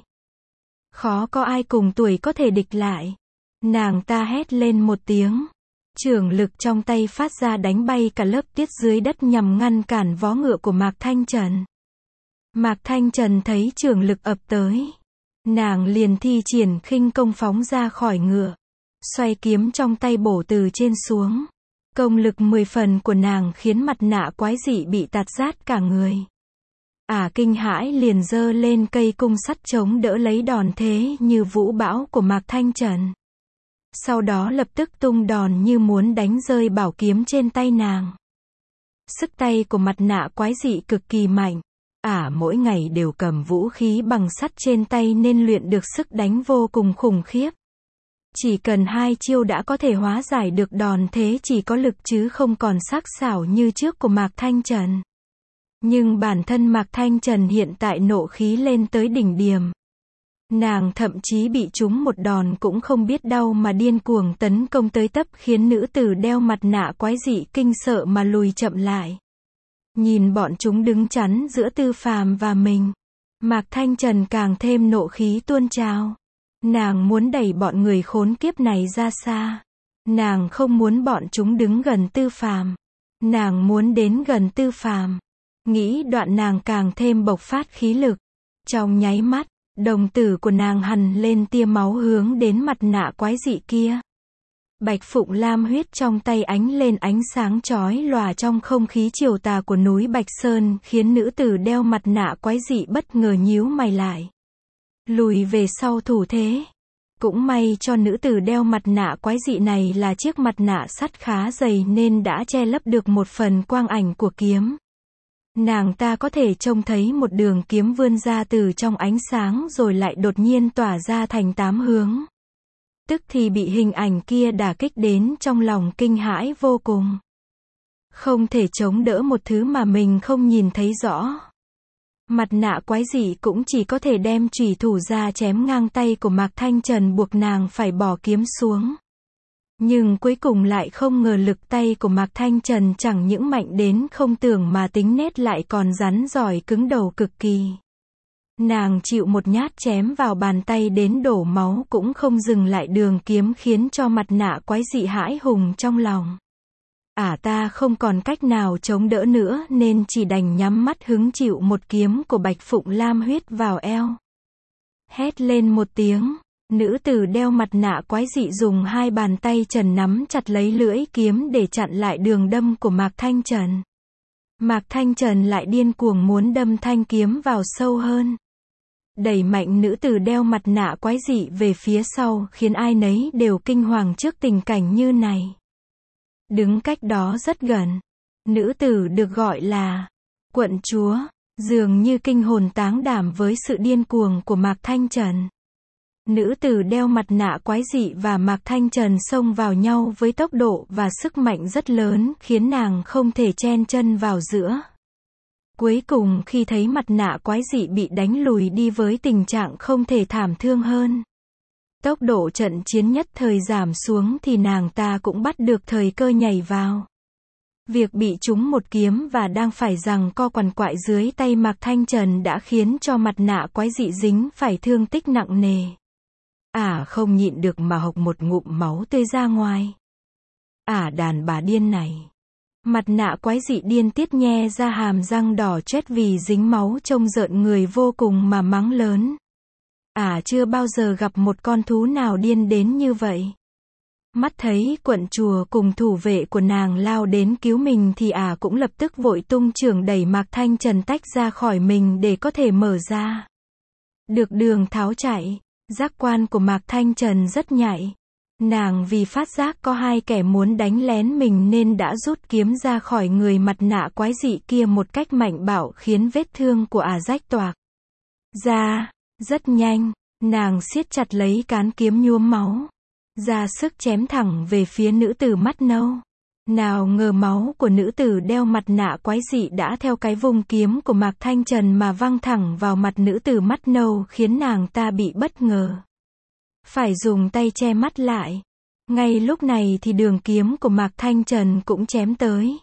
Khó có ai cùng tuổi có thể địch lại. Nàng ta hét lên một tiếng. Chưởng lực trong tay phát ra đánh bay cả lớp tuyết dưới đất nhằm ngăn cản vó ngựa của Mạc Thanh Trần. Mạc Thanh Trần thấy chưởng lực ập tới. Nàng liền thi triển khinh công phóng ra khỏi ngựa. Xoay kiếm trong tay bổ từ trên xuống. Công lực mười phần của nàng khiến mặt nạ quái dị bị tạt rát cả người. Ả kinh hãi liền giơ lên cây cung sắt chống đỡ lấy đòn thế như vũ bão của Mạc Thanh Trần. Sau đó lập tức tung đòn như muốn đánh rơi bảo kiếm trên tay nàng. Sức tay của mặt nạ quái dị cực kỳ mạnh. Ả mỗi ngày đều cầm vũ khí bằng sắt trên tay nên luyện được sức đánh vô cùng khủng khiếp. Chỉ cần hai chiêu đã có thể hóa giải được đòn thế chỉ có lực chứ không còn sắc sảo như trước của Mạc Thanh Trần. Nhưng bản thân Mạc Thanh Trần hiện tại nộ khí lên tới đỉnh điểm. Nàng thậm chí bị trúng một đòn cũng không biết đau mà điên cuồng tấn công tới tấp khiến nữ tử đeo mặt nạ quái dị kinh sợ mà lùi chậm lại. Nhìn bọn chúng đứng chắn giữa Tư Phàm và mình. Mạc Thanh Trần càng thêm nộ khí tuôn trào. Nàng muốn đẩy bọn người khốn kiếp này ra xa. Nàng không muốn bọn chúng đứng gần Tư Phàm. Nàng muốn đến gần Tư Phàm. Nghĩ đoạn nàng càng thêm bộc phát khí lực. Trong nháy mắt, đồng tử của nàng hằn lên tia máu hướng đến mặt nạ quái dị kia. Bạch Phụng lam huyết trong tay ánh lên ánh sáng chói lòa trong không khí chiều tà của núi Bạch Sơn khiến nữ tử đeo mặt nạ quái dị bất ngờ nhíu mày lại. Lùi về sau thủ thế. Cũng may cho nữ tử đeo mặt nạ quái dị này là chiếc mặt nạ sắt khá dày nên đã che lấp được một phần quang ảnh của kiếm. Nàng ta có thể trông thấy một đường kiếm vươn ra từ trong ánh sáng rồi lại đột nhiên tỏa ra thành tám hướng. Tức thì bị hình ảnh kia đả kích đến trong lòng kinh hãi vô cùng. Không thể chống đỡ một thứ mà mình không nhìn thấy rõ. Mặt nạ quái dị cũng chỉ có thể đem chủy thủ ra chém ngang tay của Mạc Thanh Trần, buộc nàng phải bỏ kiếm xuống. Nhưng cuối cùng lại không ngờ lực tay của Mạc Thanh Trần chẳng những mạnh đến không tưởng mà tính nết lại còn rắn giỏi cứng đầu cực kỳ. Nàng chịu một nhát chém vào bàn tay đến đổ máu cũng không dừng lại đường kiếm, khiến cho mặt nạ quái dị hãi hùng trong lòng. Ả à, ta không còn cách nào chống đỡ nữa nên chỉ đành nhắm mắt hứng chịu một kiếm của Bạch Phụng Lam Huyết vào eo. Hét lên một tiếng, nữ tử đeo mặt nạ quái dị dùng hai bàn tay trần nắm chặt lấy lưỡi kiếm để chặn lại đường đâm của Mạc Thanh Trần. Mạc Thanh Trần lại điên cuồng muốn đâm thanh kiếm vào sâu hơn. Đẩy mạnh nữ tử đeo mặt nạ quái dị về phía sau, khiến ai nấy đều kinh hoàng trước tình cảnh như này. Đứng cách đó rất gần, nữ tử được gọi là quận chúa, dường như kinh hồn táng đảm với sự điên cuồng của Mạc Thanh Trần. Nữ tử đeo mặt nạ quái dị và Mạc Thanh Trần xông vào nhau với tốc độ và sức mạnh rất lớn, khiến nàng không thể chen chân vào giữa. Cuối cùng khi thấy mặt nạ quái dị bị đánh lùi đi với tình trạng không thể thảm thương hơn, tốc độ trận chiến nhất thời giảm xuống, thì nàng ta cũng bắt được thời cơ nhảy vào. Việc bị trúng một kiếm và đang phải giằng co quằn quại dưới tay Mạc Thanh Trần đã khiến cho mặt nạ quái dị dính phải thương tích nặng nề. Ả à, không nhịn được mà hộc một ngụm máu tươi ra ngoài. Ả à, đàn bà điên này. Mặt nạ quái dị điên tiết nhe ra hàm răng đỏ chét vì dính máu trông rợn người vô cùng mà mắng lớn. Ả à, chưa bao giờ gặp một con thú nào điên đến như vậy. Mắt thấy quận chùa cùng thủ vệ của nàng lao đến cứu mình thì Ả à cũng lập tức vội tung chưởng đẩy Mạc Thanh Trần tách ra khỏi mình để có thể mở ra. Được đường tháo chạy, giác quan của Mạc Thanh Trần rất nhạy. Nàng vì phát giác có hai kẻ muốn đánh lén mình nên đã rút kiếm ra khỏi người mặt nạ quái dị kia một cách mạnh bạo, khiến vết thương của Ả à rách toạc ra. Rất nhanh, nàng siết chặt lấy cán kiếm nhuốm máu, ra sức chém thẳng về phía nữ tử mắt nâu. Nào ngờ máu của nữ tử đeo mặt nạ quái dị đã theo cái vùng kiếm của Mạc Thanh Trần mà văng thẳng vào mặt nữ tử mắt nâu, khiến nàng ta bị bất ngờ. Phải dùng tay che mắt lại. Ngay lúc này thì đường kiếm của Mạc Thanh Trần cũng chém tới.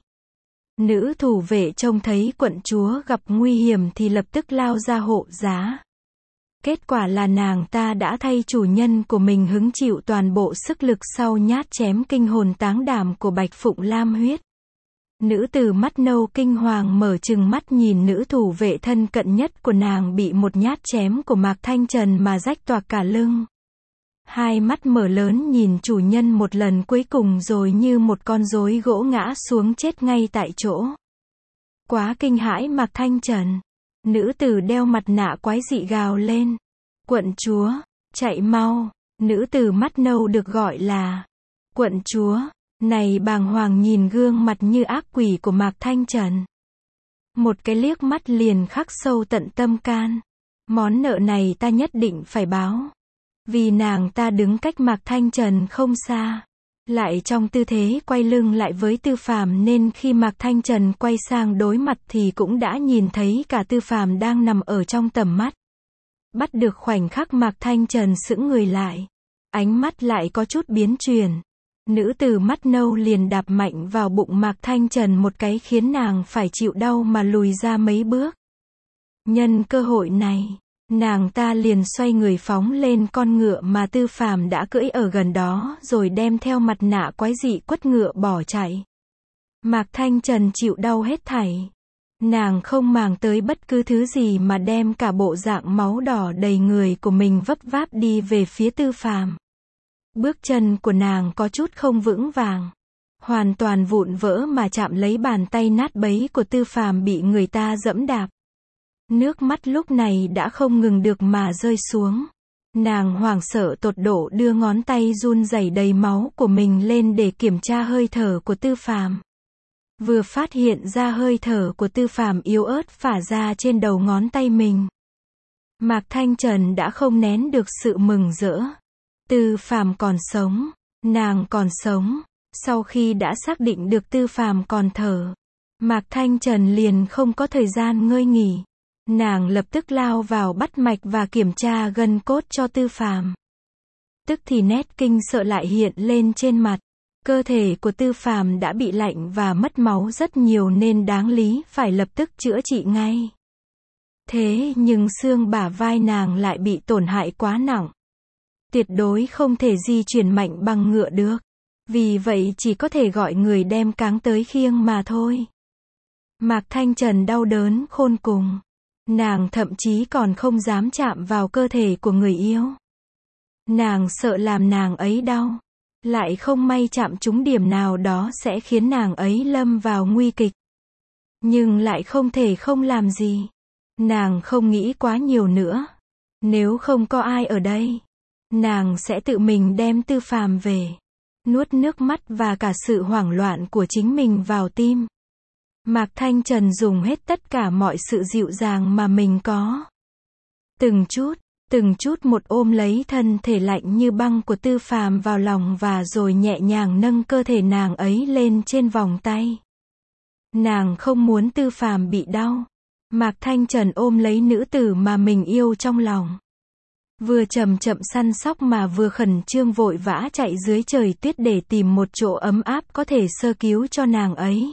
Nữ thủ vệ trông thấy quận chúa gặp nguy hiểm thì lập tức lao ra hộ giá. Kết quả là nàng ta đã thay chủ nhân của mình hứng chịu toàn bộ sức lực sau nhát chém kinh hồn táng đảm của Bạch Phụng Lam Huyết. Nữ tử mắt nâu kinh hoàng mở trừng mắt nhìn nữ thủ vệ thân cận nhất của nàng bị một nhát chém của Mạc Thanh Trần mà rách toạc cả lưng. Hai mắt mở lớn nhìn chủ nhân một lần cuối cùng rồi như một con rối gỗ ngã xuống chết ngay tại chỗ. Quá kinh hãi Mạc Thanh Trần, nữ tử đeo mặt nạ quái dị gào lên. Quận chúa, chạy mau. Nữ tử mắt nâu được gọi là quận chúa, này bàng hoàng nhìn gương mặt như ác quỷ của Mạc Thanh Trần. Một cái liếc mắt liền khắc sâu tận tâm can. Món nợ này ta nhất định phải báo. Vì nàng ta đứng cách Mạc Thanh Trần không xa, lại trong tư thế quay lưng lại với Tư Phàm, nên khi Mạc Thanh Trần quay sang đối mặt thì cũng đã nhìn thấy cả Tư Phàm đang nằm ở trong tầm mắt. Bắt được khoảnh khắc Mạc Thanh Trần sững người lại, ánh mắt lại có chút biến chuyển. Nữ tử mắt nâu liền đạp mạnh vào bụng Mạc Thanh Trần một cái khiến nàng phải chịu đau mà lùi ra mấy bước. Nhân cơ hội này, nàng ta liền xoay người phóng lên con ngựa mà Tư Phàm đã cưỡi ở gần đó, rồi đem theo mặt nạ quái dị quất ngựa bỏ chạy. Mạc Thanh Trần chịu đau hết thảy. Nàng không màng tới bất cứ thứ gì mà đem cả bộ dạng máu đỏ đầy người của mình vấp váp đi về phía Tư Phàm. Bước chân của nàng có chút không vững vàng, hoàn toàn vụn vỡ mà chạm lấy bàn tay nát bấy của Tư Phàm bị người ta giẫm đạp. Nước mắt lúc này đã không ngừng được mà rơi xuống. Nàng hoảng sợ tột độ đưa ngón tay run rẩy đầy máu của mình lên để kiểm tra hơi thở của Tư Phàm. vừa phát hiện ra hơi thở của Tư Phàm yếu ớt phả ra trên đầu ngón tay mình. Mạc Thanh Trần đã không nén được sự mừng rỡ. Tư Phàm còn sống, nàng còn sống. Sau khi đã xác định được Tư Phàm còn thở, Mạc Thanh Trần liền không có thời gian ngơi nghỉ. Nàng lập tức lao vào bắt mạch và kiểm tra gân cốt cho Tư Phàm. Tức thì nét kinh sợ lại hiện lên trên mặt. Cơ thể của Tư Phàm đã bị lạnh và mất máu rất nhiều nên đáng lý phải lập tức chữa trị ngay. Thế nhưng xương bả vai nàng lại bị tổn hại quá nặng. Tuyệt đối không thể di chuyển mạnh bằng ngựa được. Vì vậy chỉ có thể gọi người đem cáng tới khiêng mà thôi. Mạc Thanh Trần đau đớn khôn cùng. Nàng thậm chí còn không dám chạm vào cơ thể của người yêu. Nàng sợ làm nàng ấy đau. Lại không may chạm trúng điểm nào đó sẽ khiến nàng ấy lâm vào nguy kịch. Nhưng lại không thể không làm gì. Nàng không nghĩ quá nhiều nữa. Nếu không có ai ở đây, nàng sẽ tự mình đem Tư Phàm về. Nuốt nước mắt và cả sự hoảng loạn của chính mình vào tim. Mạc Thanh Trần dùng hết tất cả mọi sự dịu dàng mà mình có. Từng chút, từng chút một ôm lấy thân thể lạnh như băng của Tư Phàm vào lòng và rồi nhẹ nhàng nâng cơ thể nàng ấy lên trên vòng tay. Nàng không muốn Tư Phàm bị đau. Mạc Thanh Trần ôm lấy nữ tử mà mình yêu trong lòng. Vừa chậm chậm săn sóc mà vừa khẩn trương vội vã chạy dưới trời tuyết để tìm một chỗ ấm áp có thể sơ cứu cho nàng ấy.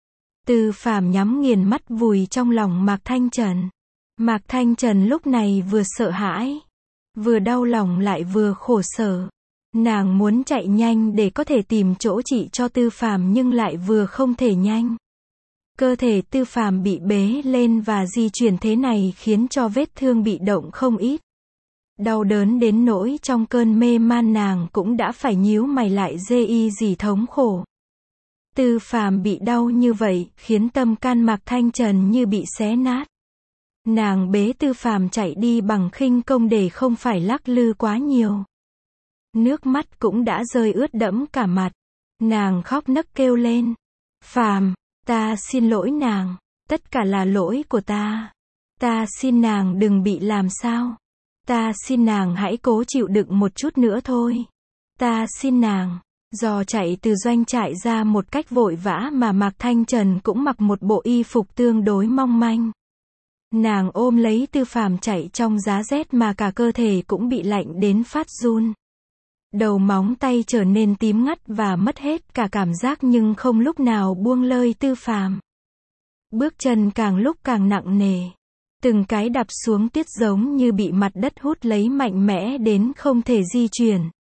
Tư Phàm nhắm nghiền mắt vùi trong lòng Mạc Thanh Trần. Mạc Thanh Trần lúc này vừa sợ hãi, vừa đau lòng lại vừa khổ sở. Nàng muốn chạy nhanh để có thể tìm chỗ trị cho Tư Phàm nhưng lại vừa không thể nhanh. Cơ thể Tư Phàm bị bế lên và di chuyển thế này khiến cho vết thương bị động không ít. Đau đớn đến nỗi trong cơn mê man nàng cũng đã phải nhíu mày lại dê y gì thống khổ. Tư Phàm bị đau như vậy, khiến tâm can Mạc Thanh Trần như bị xé nát. Nàng bế Tư Phàm chạy đi bằng khinh công để không phải lắc lư quá nhiều. Nước mắt cũng đã rơi ướt đẫm cả mặt. Nàng khóc nấc kêu lên. Phàm, ta xin lỗi nàng. Tất cả là lỗi của ta. Ta xin nàng đừng bị làm sao. Ta xin nàng hãy cố chịu đựng một chút nữa thôi. Ta xin nàng. Do chạy từ doanh trại ra một cách vội vã mà Mạc Thanh Trần cũng mặc một bộ y phục tương đối mong manh. Nàng ôm lấy Tư Phàm chạy trong giá rét mà cả cơ thể cũng bị lạnh đến phát run. Đầu móng tay trở nên tím ngắt và mất hết cả cảm giác nhưng không lúc nào buông lơi Tư Phàm. Bước chân càng lúc càng nặng nề. Từng cái đạp xuống tuyết giống như bị mặt đất hút lấy mạnh mẽ đến không thể di chuyển.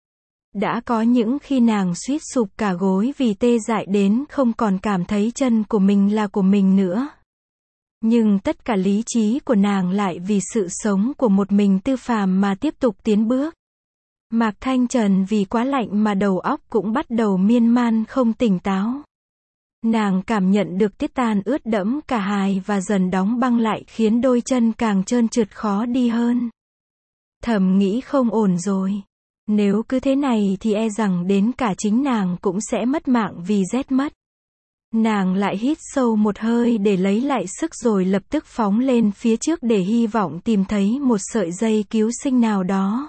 Đã có những khi nàng suýt sụp cả gối vì tê dại đến không còn cảm thấy chân của mình là của mình nữa. Nhưng tất cả lý trí của nàng lại vì sự sống của một mình Tư Phàm mà tiếp tục tiến bước. Mạc Thanh Trần vì quá lạnh mà đầu óc cũng bắt đầu miên man không tỉnh táo. Nàng cảm nhận được tiết tan ướt đẫm cả hài và dần đóng băng lại khiến đôi chân càng trơn trượt khó đi hơn. Thầm nghĩ không ổn rồi. Nếu cứ thế này thì e rằng đến cả chính nàng cũng sẽ mất mạng vì rét mất. Nàng lại hít sâu một hơi để lấy lại sức rồi lập tức phóng lên phía trước để hy vọng tìm thấy một sợi dây cứu sinh nào đó.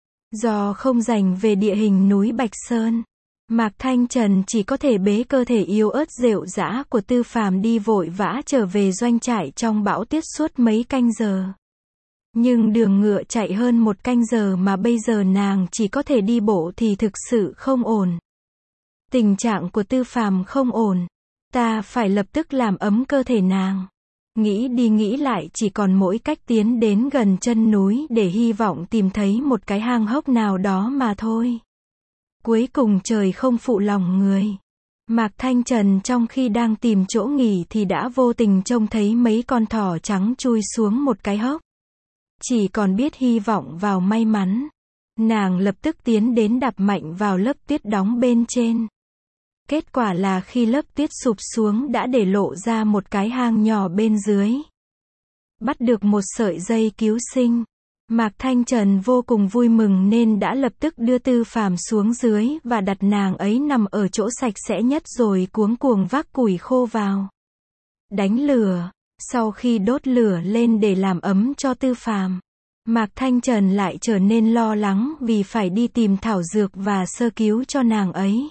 Do không rành về địa hình núi Bạch Sơn, Mạc Thanh Trần chỉ có thể bế cơ thể yếu ớt rệu rã của Tư Phàm đi vội vã trở về doanh trại trong bão tuyết suốt mấy canh giờ. Nhưng đường ngựa chạy hơn một canh giờ mà bây giờ nàng chỉ có thể đi bộ thì thực sự không ổn. Tình trạng của Tư Phàm không ổn. Ta phải lập tức làm ấm cơ thể nàng. Nghĩ đi nghĩ lại chỉ còn mỗi cách tiến đến gần chân núi để hy vọng tìm thấy một cái hang hốc nào đó mà thôi. Cuối cùng trời không phụ lòng người. Mạc Thanh Trần trong khi đang tìm chỗ nghỉ thì đã vô tình trông thấy mấy con thỏ trắng chui xuống một cái hốc. Chỉ còn biết hy vọng vào may mắn. Nàng lập tức tiến đến đạp mạnh vào lớp tuyết đóng bên trên. Kết quả là khi lớp tuyết sụp xuống đã để lộ ra một cái hang nhỏ bên dưới. Bắt được một sợi dây cứu sinh. Mạc Thanh Trần vô cùng vui mừng nên đã lập tức đưa Tư Phàm xuống dưới và đặt nàng ấy nằm ở chỗ sạch sẽ nhất rồi cuống cuồng vác củi khô vào. Đánh lửa. Sau khi đốt lửa lên để làm ấm cho Tư Phàm, Mạc Thanh Trần lại trở nên lo lắng vì phải đi tìm thảo dược và sơ cứu cho nàng ấy.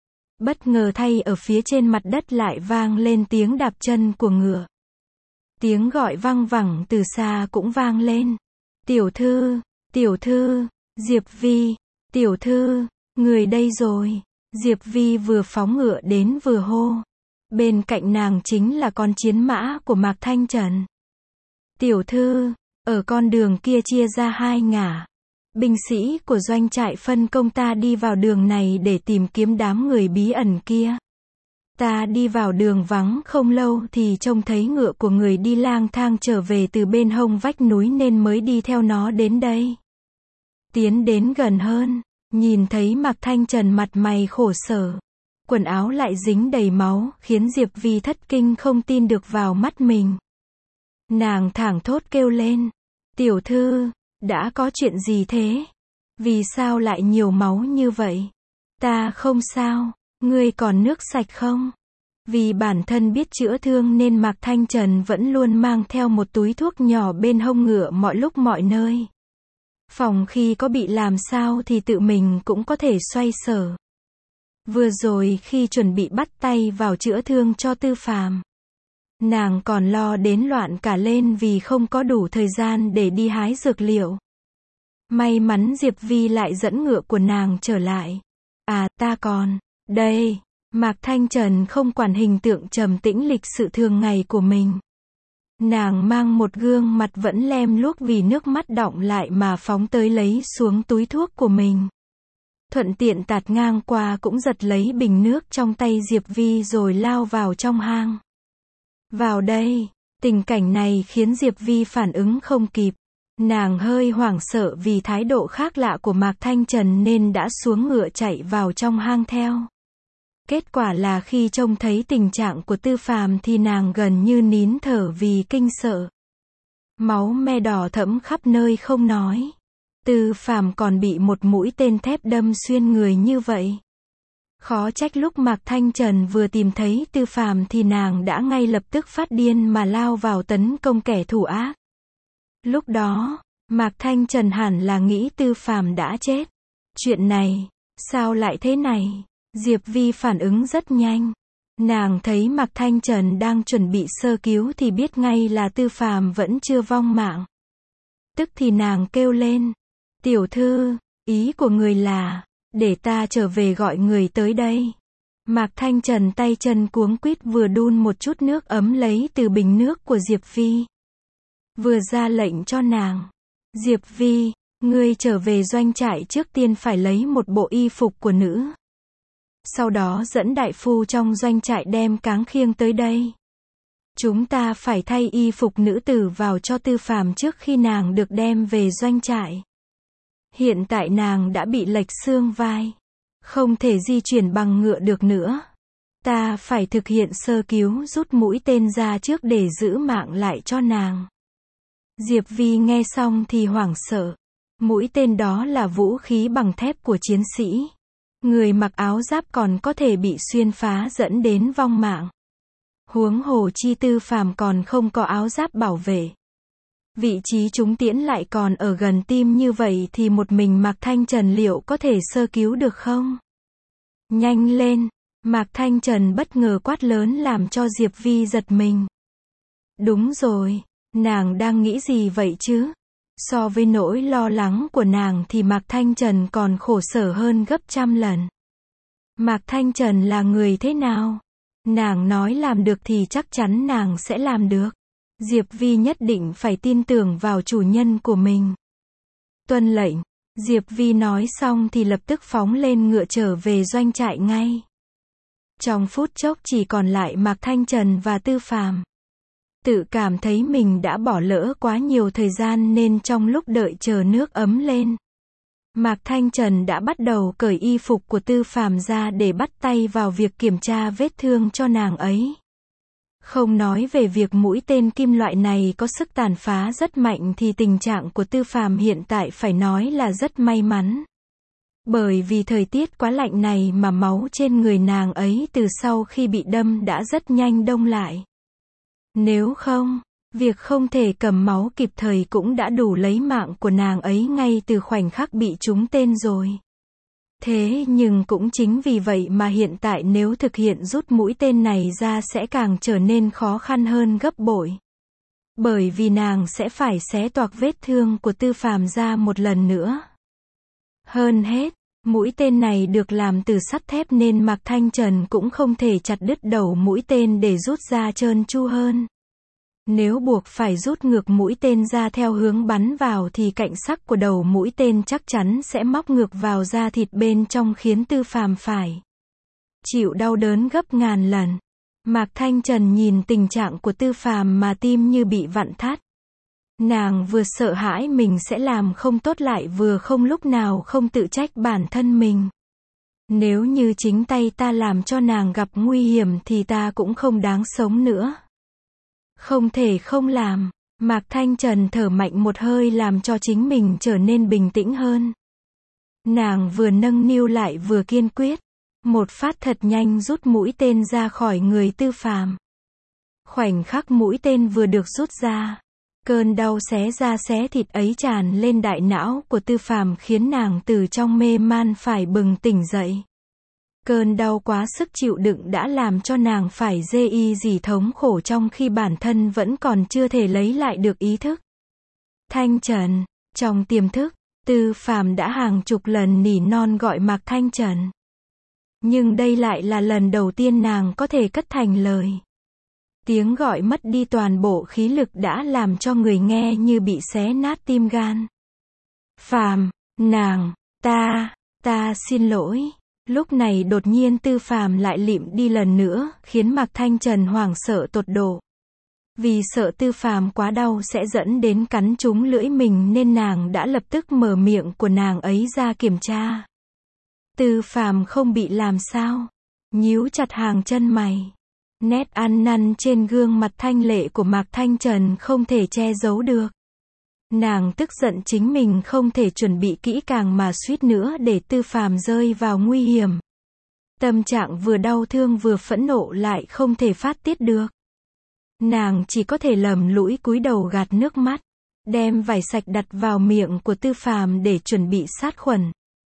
Bất ngờ thay ở phía trên mặt đất lại vang lên tiếng đạp chân của ngựa. Tiếng gọi vang vẳng từ xa cũng vang lên. Tiểu thư, tiểu thư, Diệp Vi, tiểu thư, người đây rồi. Diệp Vi vừa phóng ngựa đến vừa hô. Bên cạnh nàng chính là con chiến mã của Mạc Thanh Trần. Tiểu thư, ở con đường kia chia ra hai ngả. Binh sĩ của doanh trại phân công ta đi vào đường này để tìm kiếm đám người bí ẩn kia. Ta đi vào đường vắng không lâu thì trông thấy ngựa của người đi lang thang trở về từ bên hông vách núi nên mới đi theo nó đến đây. Tiến đến gần hơn, nhìn thấy Mạc Thanh Trần mặt mày khổ sở. Quần áo lại dính đầy máu, khiến Diệp Vi thất kinh không tin được vào mắt mình. Nàng thảng thốt kêu lên. Tiểu thư, đã có chuyện gì thế? Vì sao lại nhiều máu như vậy? Ta không sao, ngươi còn nước sạch không? Vì bản thân biết chữa thương nên Mạc Thanh Trần vẫn luôn mang theo một túi thuốc nhỏ bên hông ngựa mọi lúc mọi nơi. Phòng khi có bị làm sao thì tự mình cũng có thể xoay sở. Vừa rồi khi chuẩn bị bắt tay vào chữa thương cho Tư Phàm, nàng còn lo đến loạn cả lên vì không có đủ thời gian để đi hái dược liệu. May mắn Diệp Vi lại dẫn ngựa của nàng trở lại. À, ta còn, đây, Mạc Thanh Trần không quản hình tượng trầm tĩnh lịch sự thường ngày của mình. Nàng mang một gương mặt vẫn lem luốc vì nước mắt đọng lại mà phóng tới lấy xuống túi thuốc của mình. Thuận tiện tạt ngang qua cũng giật lấy bình nước trong tay Diệp Vi rồi lao vào trong hang. Vào đây, tình cảnh này khiến Diệp Vi phản ứng không kịp. Nàng hơi hoảng sợ vì thái độ khác lạ của Mạc Thanh Trần nên đã xuống ngựa chạy vào trong hang theo. Kết quả là khi trông thấy tình trạng của Tư Phàm thì nàng gần như nín thở vì kinh sợ. Máu me đỏ thẫm khắp nơi không nói. Tư Phàm còn bị một mũi tên thép đâm xuyên người như vậy. Khó trách lúc Mạc Thanh Trần vừa tìm thấy Tư Phàm thì nàng đã ngay lập tức phát điên mà lao vào tấn công kẻ thủ ác. Lúc đó, Mạc Thanh Trần hẳn là nghĩ Tư Phàm đã chết. Chuyện này, sao lại thế này? Diệp Vi phản ứng rất nhanh. Nàng thấy Mạc Thanh Trần đang chuẩn bị sơ cứu thì biết ngay là Tư Phàm vẫn chưa vong mạng. Tức thì nàng kêu lên. Tiểu thư, ý của người là, để ta trở về gọi người tới đây. Mạc Thanh Trần tay chân cuống quýt vừa đun một chút nước ấm lấy từ bình nước của Diệp Vi. Vừa ra lệnh cho nàng. Diệp Vi, ngươi trở về doanh trại trước tiên phải lấy một bộ y phục của nữ. Sau đó dẫn đại phu trong doanh trại đem cáng khiêng tới đây. Chúng ta phải thay y phục nữ tử vào cho Tư Phàm trước khi nàng được đem về doanh trại. Hiện tại nàng đã bị lệch xương vai. Không thể di chuyển bằng ngựa được nữa. Ta phải thực hiện sơ cứu rút mũi tên ra trước để giữ mạng lại cho nàng. Diệp Vi nghe xong thì hoảng sợ. Mũi tên đó là vũ khí bằng thép của chiến sĩ. Người mặc áo giáp còn có thể bị xuyên phá dẫn đến vong mạng. Huống hồ chi Tư Phàm còn không có áo giáp bảo vệ. Vị trí trúng tiễn lại còn ở gần tim như vậy thì một mình Mạc Thanh Trần liệu có thể sơ cứu được không? Nhanh lên! Mạc Thanh Trần bất ngờ quát lớn làm cho Diệp Vi giật mình. Đúng rồi, nàng đang nghĩ gì vậy chứ? So với nỗi lo lắng của nàng thì Mạc Thanh Trần còn khổ sở hơn gấp trăm lần. Mạc Thanh Trần là người thế nào? Nàng nói làm được thì chắc chắn nàng sẽ làm được. Diệp Vi nhất định phải tin tưởng vào chủ nhân của mình. Tuân lệnh. Diệp Vi nói xong thì lập tức phóng lên ngựa trở về doanh trại ngay. Trong phút chốc chỉ còn lại Mạc Thanh Trần và Tư Phàm. Tự cảm thấy mình đã bỏ lỡ quá nhiều thời gian nên trong lúc đợi chờ nước ấm lên, Mạc Thanh Trần đã bắt đầu cởi y phục của Tư Phàm ra để bắt tay vào việc kiểm tra vết thương cho nàng ấy. Không nói về việc mũi tên kim loại này có sức tàn phá rất mạnh thì tình trạng của Tư Phàm hiện tại phải nói là rất may mắn. Bởi vì thời tiết quá lạnh này mà máu trên người nàng ấy từ sau khi bị đâm đã rất nhanh đông lại. Nếu không, việc không thể cầm máu kịp thời cũng đã đủ lấy mạng của nàng ấy ngay từ khoảnh khắc bị trúng tên rồi. Thế nhưng cũng chính vì vậy mà hiện tại nếu thực hiện rút mũi tên này ra sẽ càng trở nên khó khăn hơn gấp bội. Bởi vì nàng sẽ phải xé toạc vết thương của Tư Phàm ra một lần nữa. Hơn hết, mũi tên này được làm từ sắt thép nên Mạc Thanh Trần cũng không thể chặt đứt đầu mũi tên để rút ra trơn tru hơn. Nếu buộc phải rút ngược mũi tên ra theo hướng bắn vào thì cạnh sắc của đầu mũi tên chắc chắn sẽ móc ngược vào da thịt bên trong khiến Tư Phàm phải chịu đau đớn gấp ngàn lần. Mạc Thanh Trần nhìn tình trạng của Tư Phàm mà tim như bị vặn thắt. Nàng vừa sợ hãi mình sẽ làm không tốt lại vừa không lúc nào không tự trách bản thân mình. Nếu như chính tay ta làm cho nàng gặp nguy hiểm thì ta cũng không đáng sống nữa. Không thể không làm. Mạc Thanh Trần thở mạnh một hơi làm cho chính mình trở nên bình tĩnh hơn. Nàng vừa nâng niu lại vừa kiên quyết. Một phát thật nhanh rút mũi tên ra khỏi người Tư Phàm. Khoảnh khắc mũi tên vừa được rút ra, cơn đau xé da xé thịt ấy tràn lên đại não của Tư Phàm khiến nàng từ trong mê man phải bừng tỉnh dậy. Cơn đau quá sức chịu đựng đã làm cho nàng phải rê y dì thống khổ trong khi bản thân vẫn còn chưa thể lấy lại được ý thức. Thanh Trần, trong tiềm thức, Tư Phàm đã hàng chục lần nỉ non gọi Mạc Thanh Trần. Nhưng đây lại là lần đầu tiên nàng có thể cất thành lời. Tiếng gọi mất đi toàn bộ khí lực đã làm cho người nghe như bị xé nát tim gan. Phàm, nàng, ta, ta xin lỗi. Lúc này đột nhiên Tư Phàm lại lịm đi lần nữa, khiến Mạc Thanh Trần hoảng sợ tột độ. Vì sợ Tư Phàm quá đau sẽ dẫn đến cắn trúng lưỡi mình nên nàng đã lập tức mở miệng của nàng ấy ra kiểm tra. Tư Phàm không bị làm sao? Nhíu chặt hàng chân mày. Nét ăn năn trên gương mặt thanh lệ của Mạc Thanh Trần không thể che giấu được. Nàng tức giận chính mình không thể chuẩn bị kỹ càng mà suýt nữa để Tư Phàm rơi vào nguy hiểm. Tâm trạng vừa đau thương vừa phẫn nộ lại không thể phát tiết được. Nàng chỉ có thể lầm lũi cúi đầu gạt nước mắt, đem vải sạch đặt vào miệng của Tư Phàm để chuẩn bị sát khuẩn.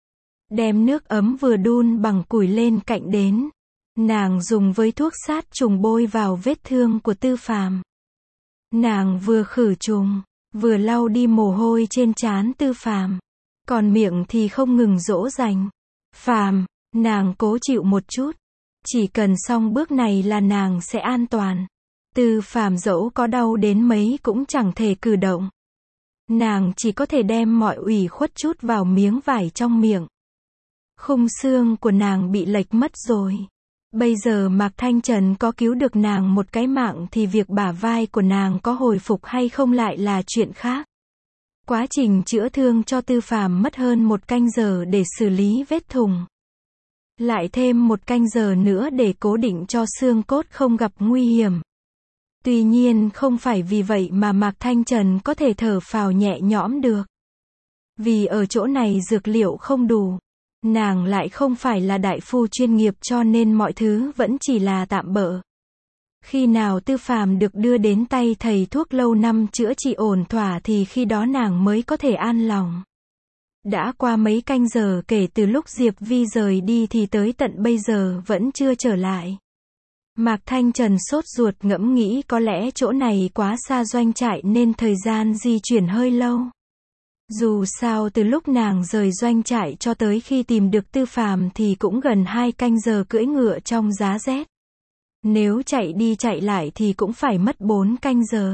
Đem nước ấm vừa đun bằng củi lên cạnh đến. Nàng dùng với thuốc sát trùng bôi vào vết thương của Tư Phàm. Nàng vừa khử trùng, vừa lau đi mồ hôi trên trán Tư Phàm. Còn miệng thì không ngừng dỗ dành. Phàm, nàng cố chịu một chút. Chỉ cần xong bước này là nàng sẽ an toàn. Tư Phàm dẫu có đau đến mấy cũng chẳng thể cử động. Nàng chỉ có thể đem mọi ủy khuất chút vào miếng vải trong miệng. Khung xương của nàng bị lệch mất rồi. Bây giờ Mạc Thanh Trần có cứu được nàng một cái mạng thì việc bả vai của nàng có hồi phục hay không lại là chuyện khác. Quá trình chữa thương cho Tư Phàm mất hơn một canh giờ để xử lý vết thủng. Lại thêm một canh giờ nữa để cố định cho xương cốt không gặp nguy hiểm. Tuy nhiên không phải vì vậy mà Mạc Thanh Trần có thể thở phào nhẹ nhõm được. Vì ở chỗ này dược liệu không đủ. Nàng lại không phải là đại phu chuyên nghiệp cho nên mọi thứ vẫn chỉ là tạm bợ. Khi nào Tư Phàm được đưa đến tay thầy thuốc lâu năm chữa trị ổn thỏa thì khi đó nàng mới có thể an lòng. Đã qua mấy canh giờ kể từ lúc Diệp Vi rời đi thì tới tận bây giờ vẫn chưa trở lại. Mạc Thanh Trần sốt ruột ngẫm nghĩ có lẽ chỗ này quá xa doanh trại nên thời gian di chuyển hơi lâu. Dù sao từ lúc nàng rời doanh trại cho tới khi tìm được Tư Phàm thì cũng gần hai canh giờ cưỡi ngựa trong giá rét. Nếu chạy đi chạy lại thì cũng phải mất bốn canh giờ.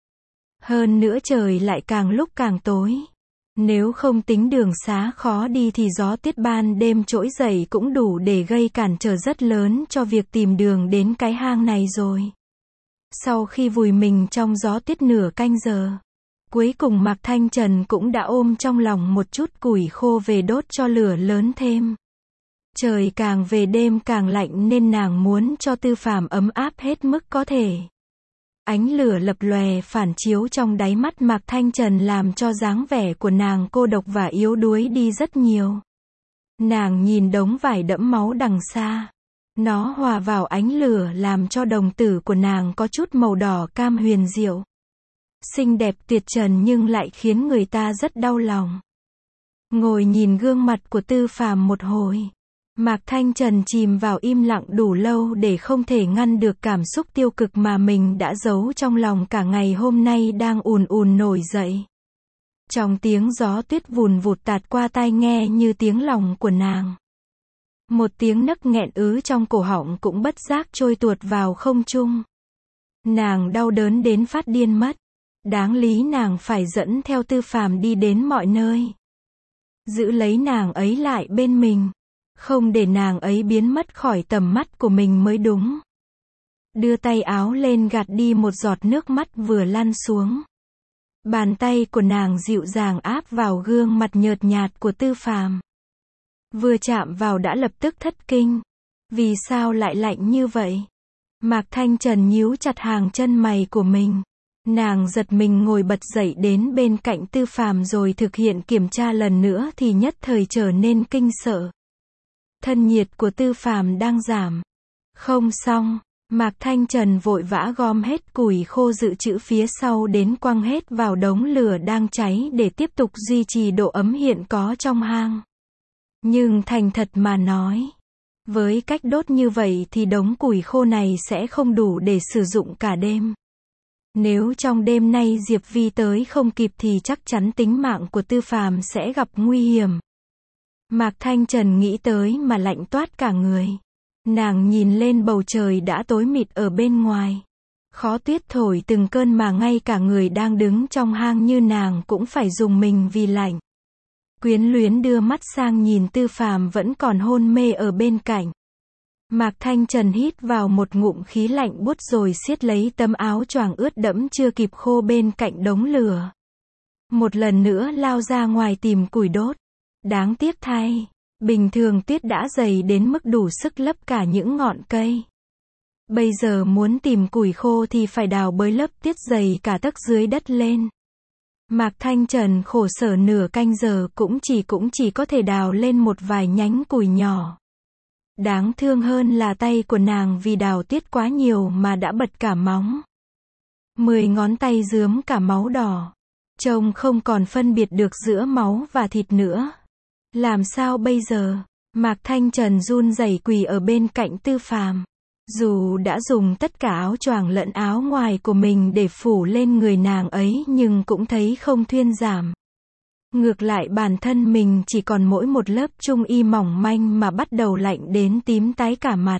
Hơn nữa trời lại càng lúc càng tối. Nếu không tính đường xá khó đi thì gió tuyết ban đêm trỗi dậy cũng đủ để gây cản trở rất lớn cho việc tìm đường đến cái hang này rồi. Sau khi vùi mình trong gió tuyết nửa canh giờ, cuối cùng Mạc Thanh Trần cũng đã ôm trong lòng một chút củi khô về đốt cho lửa lớn thêm. Trời càng về đêm càng lạnh nên nàng muốn cho Tư Phàm ấm áp hết mức có thể. Ánh lửa lập lòe phản chiếu trong đáy mắt Mạc Thanh Trần làm cho dáng vẻ của nàng cô độc và yếu đuối đi rất nhiều. Nàng nhìn đống vải đẫm máu đằng xa. Nó hòa vào ánh lửa làm cho đồng tử của nàng có chút màu đỏ cam huyền diệu. Xinh đẹp tuyệt trần nhưng lại khiến người ta rất đau lòng. Ngồi nhìn gương mặt của Tư Phàm một hồi. Mạc Thanh Trần chìm vào im lặng đủ lâu để không thể ngăn được cảm xúc tiêu cực mà mình đã giấu trong lòng cả ngày hôm nay đang ùn ùn nổi dậy. Trong tiếng gió tuyết vùn vụt tạt qua tai nghe như tiếng lòng của nàng. Một tiếng nấc nghẹn ứ trong cổ họng cũng bất giác trôi tuột vào không trung. Nàng đau đớn đến phát điên mất. Đáng lý nàng phải dẫn theo Tư Phàm đi đến mọi nơi. Giữ lấy nàng ấy lại bên mình. Không để nàng ấy biến mất khỏi tầm mắt của mình mới đúng. Đưa tay áo lên gạt đi một giọt nước mắt vừa lăn xuống. Bàn tay của nàng dịu dàng áp vào gương mặt nhợt nhạt của Tư Phàm. Vừa chạm vào đã lập tức thất kinh. Vì sao lại lạnh như vậy? Mạc Thanh Trần nhíu chặt hàng chân mày của mình. Nàng giật mình ngồi bật dậy đến bên cạnh Tư Phàm rồi thực hiện kiểm tra lần nữa thì nhất thời trở nên kinh sợ. Thân nhiệt của Tư Phàm đang giảm. Không xong, Mạc Thanh Trần vội vã gom hết củi khô dự trữ phía sau đến quăng hết vào đống lửa đang cháy để tiếp tục duy trì độ ấm hiện có trong hang. Nhưng thành thật mà nói, với cách đốt như vậy thì đống củi khô này sẽ không đủ để sử dụng cả đêm. Nếu trong đêm nay Diệp Vi tới không kịp thì chắc chắn tính mạng của Tư Phàm sẽ gặp nguy hiểm. Mạc Thanh Trần nghĩ tới mà lạnh toát cả người. Nàng nhìn lên bầu trời đã tối mịt ở bên ngoài. Khó tuyết thổi từng cơn mà ngay cả người đang đứng trong hang như nàng cũng phải rùng mình vì lạnh. Quyến luyến đưa mắt sang nhìn Tư Phàm vẫn còn hôn mê ở bên cạnh. Mạc Thanh Trần hít vào một ngụm khí lạnh buốt rồi siết lấy tấm áo choàng ướt đẫm chưa kịp khô bên cạnh đống lửa. Một lần nữa lao ra ngoài tìm củi đốt. Đáng tiếc thay, bình thường tuyết đã dày đến mức đủ sức lấp cả những ngọn cây. Bây giờ muốn tìm củi khô thì phải đào bới lớp tuyết dày cả tấc dưới đất lên. Mạc Thanh Trần khổ sở nửa canh giờ cũng chỉ cũng chỉ có thể đào lên một vài nhánh củi nhỏ. Đáng thương hơn là tay của nàng vì đào tuyết quá nhiều mà đã bật cả móng. Mười ngón tay rướm cả máu đỏ. Trông không còn phân biệt được giữa máu và thịt nữa. Làm sao bây giờ? Mạc Thanh Trần run rẩy quỳ ở bên cạnh Tư Phàm. Dù đã dùng tất cả áo choàng lẫn áo ngoài của mình để phủ lên người nàng ấy nhưng cũng thấy không thuyên giảm. Ngược lại bản thân mình chỉ còn mỗi một lớp trung y mỏng manh mà bắt đầu lạnh đến tím tái cả mặt.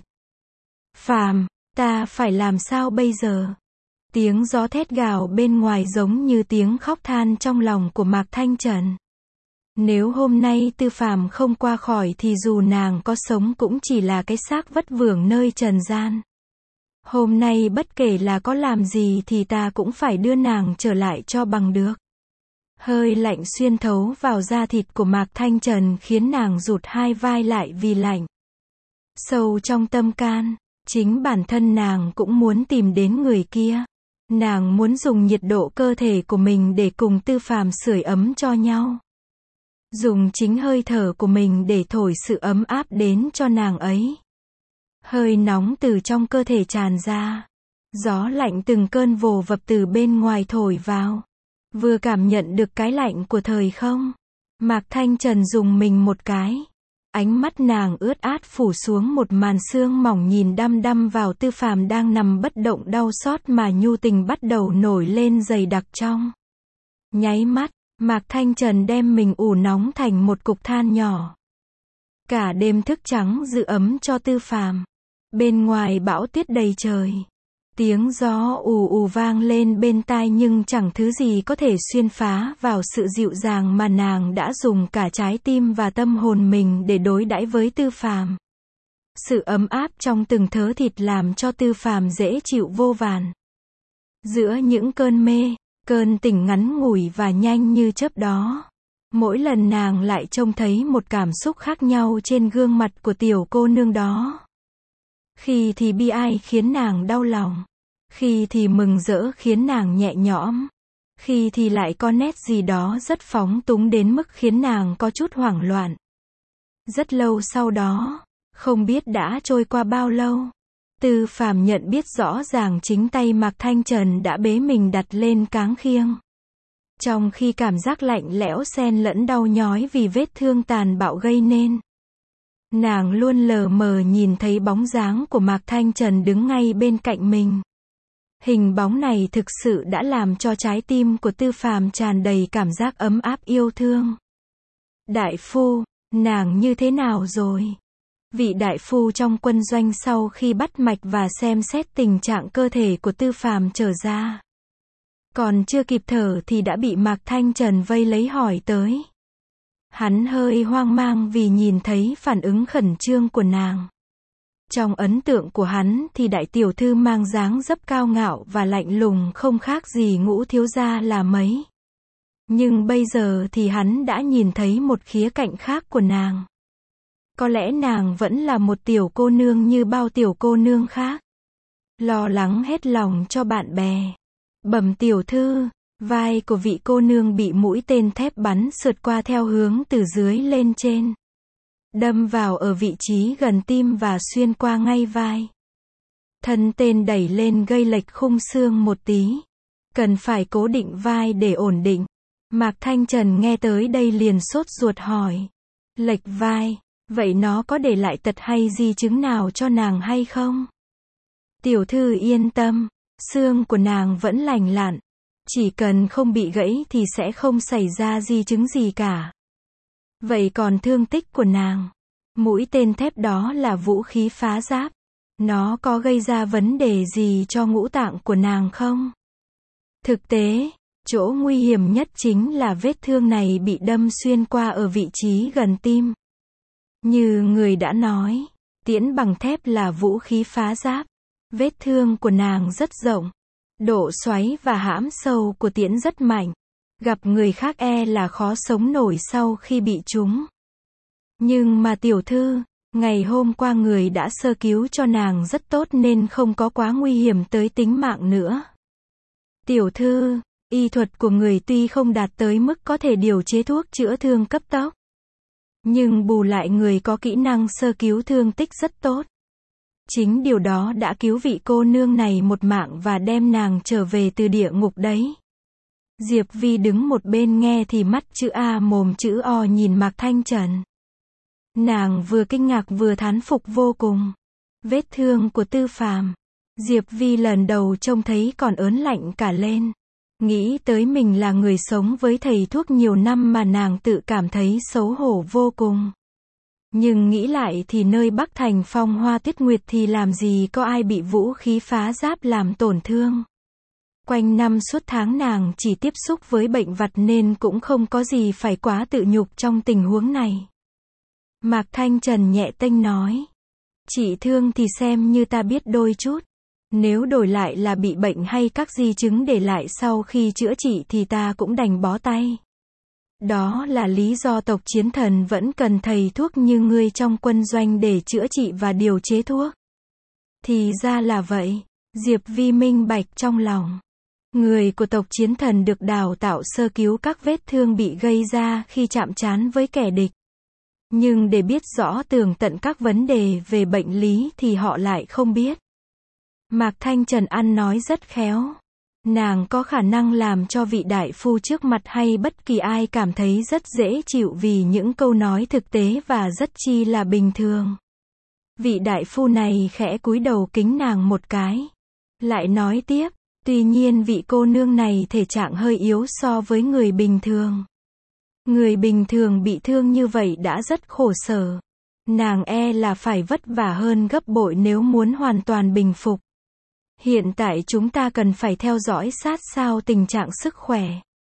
Phàm, ta phải làm sao bây giờ? Tiếng gió thét gào bên ngoài giống như tiếng khóc than trong lòng của Mạc Thanh Trần. Nếu hôm nay Tư Phàm không qua khỏi thì dù nàng có sống cũng chỉ là cái xác vất vưởng nơi trần gian. Hôm nay bất kể là có làm gì thì ta cũng phải đưa nàng trở lại cho bằng được. Hơi lạnh xuyên thấu vào da thịt của Mạc Thanh Trần khiến nàng rụt hai vai lại vì lạnh. Sâu trong tâm can, chính bản thân nàng cũng muốn tìm đến người kia. Nàng muốn dùng nhiệt độ cơ thể của mình để cùng Tư Phàm sưởi ấm cho nhau. Dùng chính hơi thở của mình để thổi sự ấm áp đến cho nàng ấy. Hơi nóng từ trong cơ thể tràn ra. Gió lạnh từng cơn vồ vập từ bên ngoài thổi vào. Vừa cảm nhận được cái lạnh của thời không. Mạc Thanh Trần dùng mình một cái. Ánh mắt nàng ướt át phủ xuống một màn sương mỏng nhìn đăm đăm vào Tư Phàm đang nằm bất động đau xót mà nhu tình bắt đầu nổi lên dày đặc trong. Nháy mắt, Mạc Thanh Trần đem mình ủ nóng thành một cục than nhỏ. Cả đêm thức trắng giữ ấm cho Tư Phàm. Bên ngoài bão tuyết đầy trời. Tiếng gió ù ù vang lên bên tai nhưng chẳng thứ gì có thể xuyên phá vào sự dịu dàng mà nàng đã dùng cả trái tim và tâm hồn mình để đối đãi với Tư Phàm. Sự ấm áp trong từng thớ thịt làm cho Tư Phàm dễ chịu vô vàn. Giữa những cơn mê, cơn tỉnh ngắn ngủi và nhanh như chớp đó, Mỗi lần nàng lại trông thấy một cảm xúc khác nhau trên gương mặt của tiểu cô nương đó. Khi thì bi ai khiến nàng đau lòng. Khi thì mừng rỡ khiến nàng nhẹ nhõm. Khi thì lại có nét gì đó rất phóng túng đến mức khiến nàng có chút hoảng loạn. Rất lâu sau đó, không biết đã trôi qua bao lâu, Tư Phàm nhận biết rõ ràng chính tay Mạc Thanh Trần đã bế mình đặt lên cáng khiêng. Trong khi cảm giác lạnh lẽo xen lẫn đau nhói vì vết thương tàn bạo gây nên. Nàng luôn lờ mờ nhìn thấy bóng dáng của Mạc Thanh Trần đứng ngay bên cạnh mình. Hình bóng này thực sự đã làm cho trái tim của Tư Phàm tràn đầy cảm giác ấm áp yêu thương. Đại phu, nàng như thế nào rồi? Vị đại phu trong quân doanh sau khi bắt mạch và xem xét tình trạng cơ thể của Tư Phàm trở ra. Còn chưa kịp thở thì đã bị Mạc Thanh Trần vây lấy hỏi tới. Hắn hơi hoang mang vì nhìn thấy phản ứng khẩn trương của nàng. Trong ấn tượng của hắn thì đại tiểu thư mang dáng dấp cao ngạo và lạnh lùng không khác gì Ngũ thiếu gia là mấy. Nhưng bây giờ thì hắn đã nhìn thấy một khía cạnh khác của nàng. Có lẽ nàng vẫn là một tiểu cô nương như bao tiểu cô nương khác. Lo lắng hết lòng cho bạn bè. Bẩm tiểu thư, vai của vị cô nương bị mũi tên thép bắn sượt qua theo hướng từ dưới lên trên. Đâm vào ở vị trí gần tim và xuyên qua ngay vai. Thân tên đẩy lên gây lệch khung xương một tí. Cần phải cố định vai để ổn định. Mạc Thanh Trần nghe tới đây liền sốt ruột hỏi. Lệch vai, vậy nó có để lại tật hay di chứng nào cho nàng hay không? Tiểu thư yên tâm, xương của nàng vẫn lành lặn. Chỉ cần không bị gãy thì sẽ không xảy ra di chứng gì cả. Vậy còn thương tích của nàng? Mũi tên thép đó là vũ khí phá giáp. Nó có gây ra vấn đề gì cho ngũ tạng của nàng không? Thực tế, chỗ nguy hiểm nhất chính là vết thương này bị đâm xuyên qua ở vị trí gần tim. Như người đã nói, tiễn bằng thép là vũ khí phá giáp. Vết thương của nàng rất rộng. Độ xoáy và hãm sâu của tiễn rất mạnh. Gặp người khác e là khó sống nổi sau khi bị trúng. Nhưng mà tiểu thư, ngày hôm qua người đã sơ cứu cho nàng rất tốt nên không có quá nguy hiểm tới tính mạng nữa. Tiểu thư, y thuật của người tuy không đạt tới mức có thể điều chế thuốc chữa thương cấp tốc. Nhưng bù lại người có kỹ năng sơ cứu thương tích rất tốt. Chính điều đó đã cứu vị cô nương này một mạng và đem nàng trở về từ địa ngục đấy. Diệp Vi đứng một bên nghe thì mắt chữ A mồm chữ O nhìn Mạc Thanh Trần. Nàng vừa kinh ngạc vừa thán phục vô cùng. Vết thương của Tư Phàm, Diệp Vi lần đầu trông thấy còn ớn lạnh cả lên. Nghĩ tới mình là người sống với thầy thuốc nhiều năm mà nàng tự cảm thấy xấu hổ vô cùng. Nhưng nghĩ lại thì nơi Bắc Thành Phong Hoa Tuyết Nguyệt thì làm gì có ai bị vũ khí phá giáp làm tổn thương. Quanh năm suốt tháng nàng chỉ tiếp xúc với bệnh vặt nên cũng không có gì phải quá tự nhục trong tình huống này. Mạc Thanh Trần nhẹ tênh nói. Chị thương thì xem như ta biết đôi chút. Nếu đổi lại là bị bệnh hay các di chứng để lại sau khi chữa trị thì ta cũng đành bó tay. Đó là lý do tộc Chiến Thần vẫn cần thầy thuốc như ngươi trong quân doanh để chữa trị và điều chế thuốc. Thì ra là vậy. Diệp Vi minh bạch trong lòng. Người của tộc Chiến Thần được đào tạo sơ cứu các vết thương bị gây ra khi chạm trán với kẻ địch. Nhưng để biết rõ tường tận các vấn đề về bệnh lý thì họ lại không biết. Mạc Thanh Trần ăn nói rất khéo. Nàng có khả năng làm cho vị đại phu trước mặt hay bất kỳ ai cảm thấy rất dễ chịu vì những câu nói thực tế và rất chi là bình thường. Vị đại phu này khẽ cúi đầu kính nàng một cái. Lại nói tiếp, tuy nhiên vị cô nương này thể trạng hơi yếu so với người bình thường. Người bình thường bị thương như vậy đã rất khổ sở. Nàng e là phải vất vả hơn gấp bội nếu muốn hoàn toàn bình phục. Hiện tại chúng ta cần phải theo dõi sát sao tình trạng sức khỏe.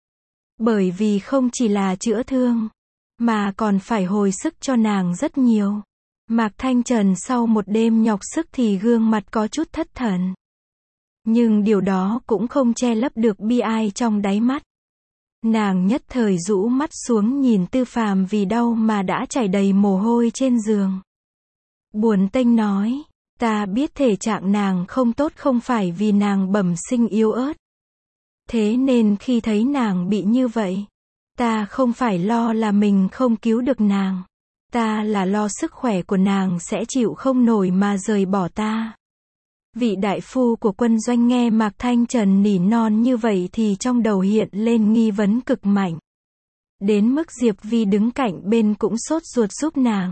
Bởi vì không chỉ là chữa thương, mà còn phải hồi sức cho nàng rất nhiều. Mạc Thanh Trần sau một đêm nhọc sức thì gương mặt có chút thất thần. Nhưng điều đó cũng không che lấp được bi ai trong đáy mắt. Nàng nhất thời rũ mắt xuống nhìn Tư Phàm vì đau mà đã chảy đầy mồ hôi trên giường. Buồn tênh nói, ta biết thể trạng nàng không tốt không phải vì nàng bẩm sinh yếu ớt. Thế nên khi thấy nàng bị như vậy, ta không phải lo là mình không cứu được nàng. Ta là lo sức khỏe của nàng sẽ chịu không nổi mà rời bỏ ta. Vị đại phu của quân doanh nghe Mạc Thanh Trần nỉ non như vậy thì trong đầu hiện lên nghi vấn cực mạnh. Đến mức Diệp Vi đứng cạnh bên cũng sốt ruột giúp nàng.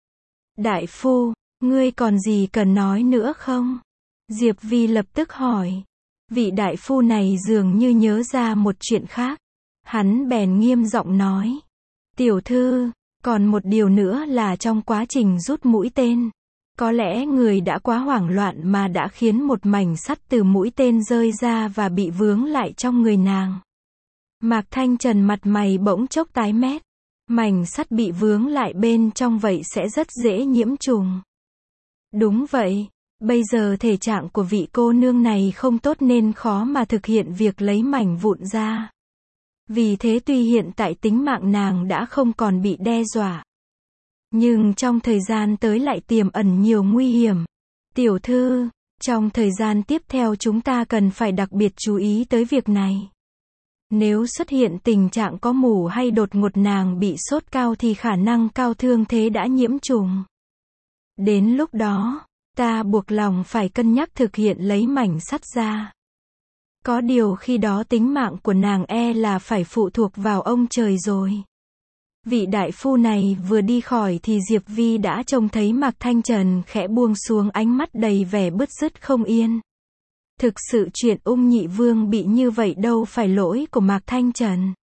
Đại phu, ngươi còn gì cần nói nữa không? Diệp Vi lập tức hỏi. Vị đại phu này dường như nhớ ra một chuyện khác. Hắn bèn nghiêm giọng nói. Tiểu thư, còn một điều nữa là trong quá trình rút mũi tên. Có lẽ người đã quá hoảng loạn mà đã khiến một mảnh sắt từ mũi tên rơi ra và bị vướng lại trong người nàng. Mạc Thanh Trần mặt mày bỗng chốc tái mét. Mảnh sắt bị vướng lại bên trong vậy sẽ rất dễ nhiễm trùng. Đúng vậy, bây giờ thể trạng của vị cô nương này không tốt nên khó mà thực hiện việc lấy mảnh vụn ra. Vì thế tuy hiện tại tính mạng nàng đã không còn bị đe dọa, nhưng trong thời gian tới lại tiềm ẩn nhiều nguy hiểm. Tiểu thư, trong thời gian tiếp theo chúng ta cần phải đặc biệt chú ý tới việc này. Nếu xuất hiện tình trạng có mù hay đột ngột nàng bị sốt cao thì khả năng cao thương thế đã nhiễm trùng. Đến lúc đó, ta buộc lòng phải cân nhắc thực hiện lấy mảnh sắt ra. Có điều khi đó tính mạng của nàng e là phải phụ thuộc vào ông trời rồi. Vị đại phu này vừa đi khỏi thì Diệp Vi đã trông thấy Mạc Thanh Trần khẽ buông xuống ánh mắt đầy vẻ bứt rứt không yên. Thực sự chuyện Ung Nhị Vương bị như vậy đâu phải lỗi của Mạc Thanh Trần.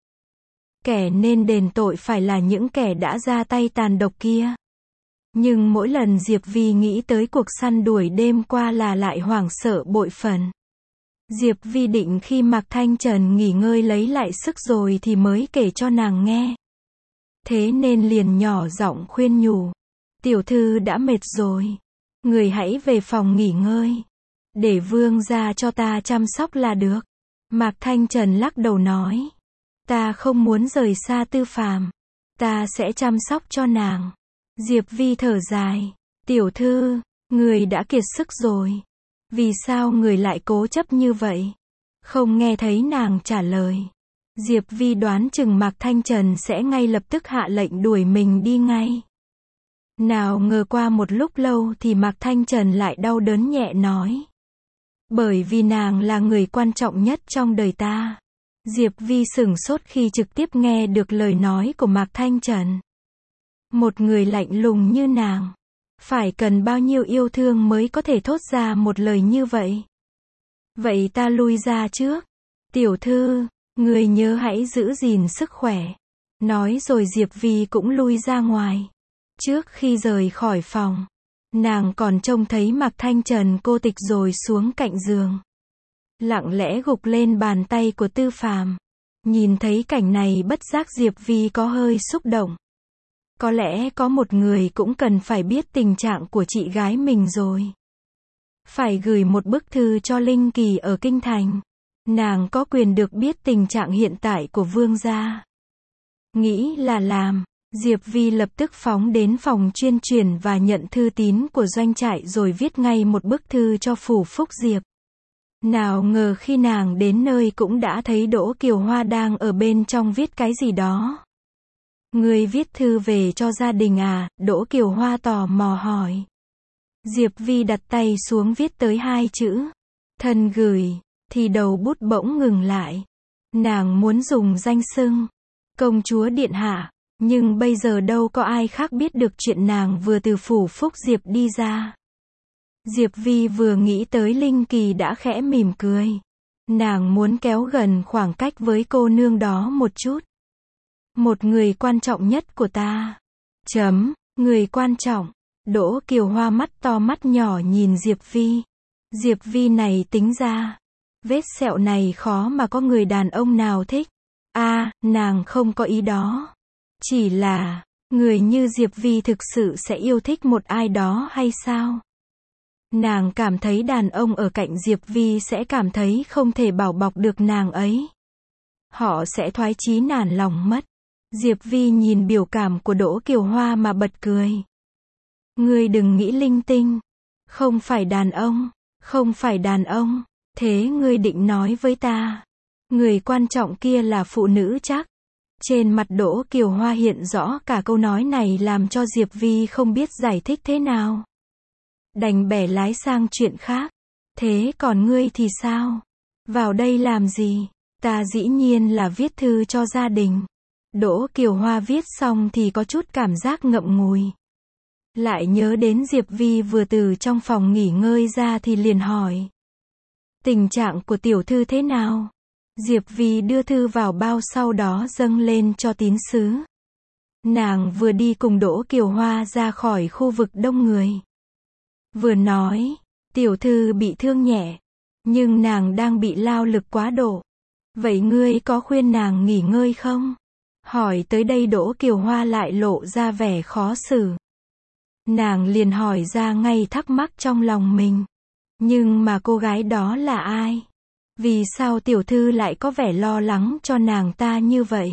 Kẻ nên đền tội phải là những kẻ đã ra tay tàn độc kia. Nhưng mỗi lần Diệp Vi nghĩ tới cuộc săn đuổi đêm qua là lại hoảng sợ bội phần. Diệp Vi định khi Mạc Thanh Trần nghỉ ngơi lấy lại sức rồi thì mới kể cho nàng nghe. Thế nên liền nhỏ giọng khuyên nhủ. Tiểu thư đã mệt rồi. Người hãy về phòng nghỉ ngơi. Để vương gia cho ta chăm sóc là được. Mạc Thanh Trần lắc đầu nói. Ta không muốn rời xa Tư Phàm. Ta sẽ chăm sóc cho nàng. Diệp Vi thở dài. Tiểu thư, người đã kiệt sức rồi. Vì sao người lại cố chấp như vậy? Không nghe thấy nàng trả lời. Diệp Vi đoán chừng Mạc Thanh Trần sẽ ngay lập tức hạ lệnh đuổi mình đi ngay. Nào ngờ qua một lúc lâu thì Mạc Thanh Trần lại đau đớn nhẹ nói. Bởi vì nàng là người quan trọng nhất trong đời ta. Diệp Vi sửng sốt khi trực tiếp nghe được lời nói của Mạc Thanh Trần. Một người lạnh lùng như nàng, phải cần bao nhiêu yêu thương mới có thể thốt ra một lời như vậy. Vậy ta lui ra trước. Tiểu thư, người nhớ hãy giữ gìn sức khỏe. Nói rồi Diệp Vi cũng lui ra ngoài. Trước khi rời khỏi phòng, nàng còn trông thấy Mạc Thanh Trần cô tịch rồi xuống cạnh giường. Lặng lẽ gục lên bàn tay của Tư Phàm. Nhìn thấy cảnh này bất giác Diệp Vi có hơi xúc động. Có lẽ có một người cũng cần phải biết tình trạng của chị gái mình rồi. Phải gửi một bức thư cho Linh Kỳ ở Kinh Thành. Nàng có quyền được biết tình trạng hiện tại của vương gia. Nghĩ là làm, Diệp Vi lập tức phóng đến phòng chuyên truyền và nhận thư tín của doanh trại rồi viết ngay một bức thư cho Phủ Phúc Diệp. Nào ngờ khi nàng đến nơi cũng đã thấy Đỗ Kiều Hoa đang ở bên trong viết cái gì đó. Người viết thư về cho gia đình à? Đỗ Kiều Hoa tò mò hỏi. Diệp Vi đặt tay xuống viết tới hai chữ. Thân gửi, thì đầu bút bỗng ngừng lại. Nàng muốn dùng danh xưng công chúa điện hạ, nhưng bây giờ đâu có ai khác biết được chuyện nàng vừa từ Phủ Phúc Diệp đi ra. Diệp Vi vừa nghĩ tới Linh Kỳ đã khẽ mỉm cười. Nàng muốn kéo gần khoảng cách với cô nương đó một chút. Một người quan trọng nhất của ta. Chấm, người quan trọng. Đỗ Kiều Hoa mắt to mắt nhỏ nhìn Diệp Vi. Diệp Vi này tính ra, vết sẹo này khó mà có người đàn ông nào thích. A, à, nàng không có ý đó. Chỉ là, người như Diệp Vi thực sự sẽ yêu thích một ai đó hay sao? Nàng cảm thấy đàn ông ở cạnh Diệp Vi sẽ cảm thấy không thể bảo bọc được nàng ấy. họ sẽ thoái chí nản lòng mất. Diệp Vi nhìn biểu cảm của Đỗ Kiều Hoa mà bật cười. Ngươi đừng nghĩ linh tinh. Không phải đàn ông, không phải đàn ông. Thế ngươi định nói với ta, người quan trọng kia là phụ nữ chắc? Trên mặt Đỗ Kiều Hoa hiện rõ cả câu nói này làm cho Diệp Vi không biết giải thích thế nào. Đành bẻ lái sang chuyện khác. Thế còn ngươi thì sao? Vào đây làm gì? Ta dĩ nhiên là viết thư cho gia đình. Đỗ Kiều Hoa viết xong thì có chút cảm giác ngậm ngùi. Lại nhớ đến Diệp Vi vừa từ trong phòng nghỉ ngơi ra thì liền hỏi. Tình trạng của tiểu thư thế nào? Diệp Vi đưa thư vào bao sau đó dâng lên cho tín sứ. Nàng vừa đi cùng Đỗ Kiều Hoa ra khỏi khu vực đông người. Vừa nói, tiểu thư bị thương nhẹ, nhưng nàng đang bị lao lực quá độ. Vậy ngươi có khuyên nàng nghỉ ngơi không? Hỏi tới đây Đỗ Kiều Hoa lại lộ ra vẻ khó xử. Nàng liền hỏi ra ngay thắc mắc trong lòng mình. Nhưng mà cô gái đó là ai? Vì sao tiểu thư lại có vẻ lo lắng cho nàng ta như vậy?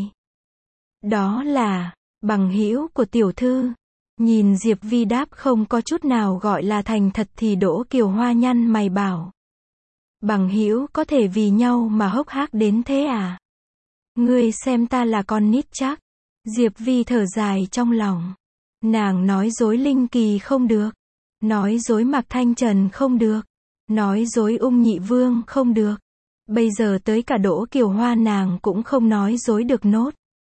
Đó là bằng hữu của tiểu thư. Nhìn Diệp Vi đáp không có chút nào gọi là thành thật thì Đỗ Kiều Hoa nhăn mày bảo. Bằng hữu có thể vì nhau mà hốc hác đến thế à? Ngươi xem ta là con nít chắc. Diệp Vi thở dài trong lòng. Nàng nói dối Linh Kỳ không được. Nói dối Mạc Thanh Trần không được. Nói dối Ung Nhị Vương không được. Bây giờ tới cả Đỗ Kiều Hoa nàng cũng không nói dối được nốt.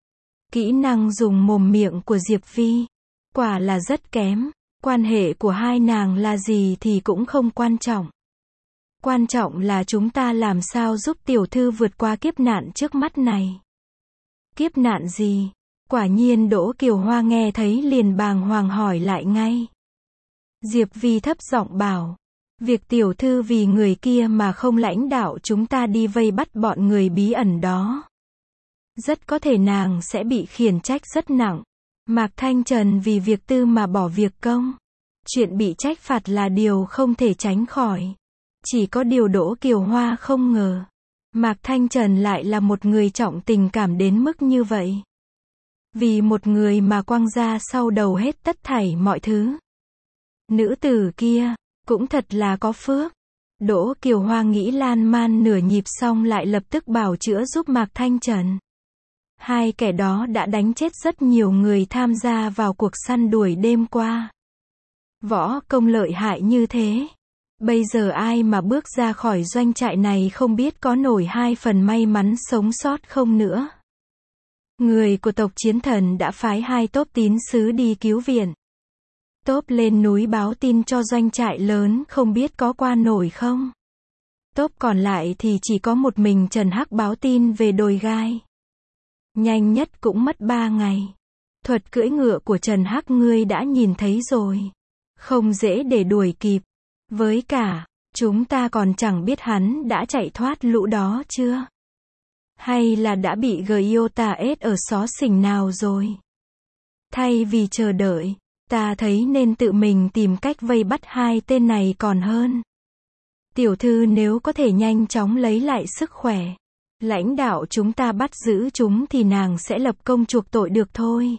Kỹ năng dùng mồm miệng của Diệp Vi quả là rất kém. Quan hệ của hai nàng là gì thì cũng không quan trọng. Quan trọng là chúng ta làm sao giúp tiểu thư vượt qua kiếp nạn trước mắt này. Kiếp nạn gì? Quả nhiên Đỗ Kiều Hoa nghe thấy liền bàng hoàng hỏi lại ngay. Diệp Vi thấp giọng bảo. Việc tiểu thư vì người kia mà không lãnh đạo chúng ta đi vây bắt bọn người bí ẩn đó. Rất có thể nàng sẽ bị khiển trách rất nặng. Mạc Thanh Trần vì việc tư mà bỏ việc công. Chuyện bị trách phạt là điều không thể tránh khỏi. Chỉ có điều Đỗ Kiều Hoa không ngờ. Mạc Thanh Trần lại là một người trọng tình cảm đến mức như vậy. Vì một người mà quăng ra sau đầu hết tất thảy mọi thứ. Nữ tử kia cũng thật là có phước. Đỗ Kiều Hoa nghĩ lan man nửa nhịp xong lại lập tức bảo chữa giúp Mạc Thanh Trần. Hai kẻ đó đã đánh chết rất nhiều người tham gia vào cuộc săn đuổi đêm qua. Võ công lợi hại như thế. Bây giờ ai mà bước ra khỏi doanh trại này không biết có nổi hai phần may mắn sống sót không nữa. Người của tộc Chiến Thần đã phái hai tốp tín sứ đi cứu viện. Tốp lên núi báo tin cho doanh trại lớn không biết có qua nổi không. Tốp còn lại thì chỉ có một mình Trần Hắc báo tin về đồi gai. Nhanh nhất cũng mất ba ngày. Thuật cưỡi ngựa của Trần Hắc ngươi đã nhìn thấy rồi. Không dễ để đuổi kịp. Với cả, chúng ta còn chẳng biết hắn đã chạy thoát lũ đó chưa. Hay là đã bị Giota ết ở xó xỉnh nào rồi. Thay vì chờ đợi, ta thấy nên tự mình tìm cách vây bắt hai tên này còn hơn. Tiểu thư nếu có thể nhanh chóng lấy lại sức khỏe, lãnh đạo chúng ta bắt giữ chúng thì nàng sẽ lập công chuộc tội được thôi.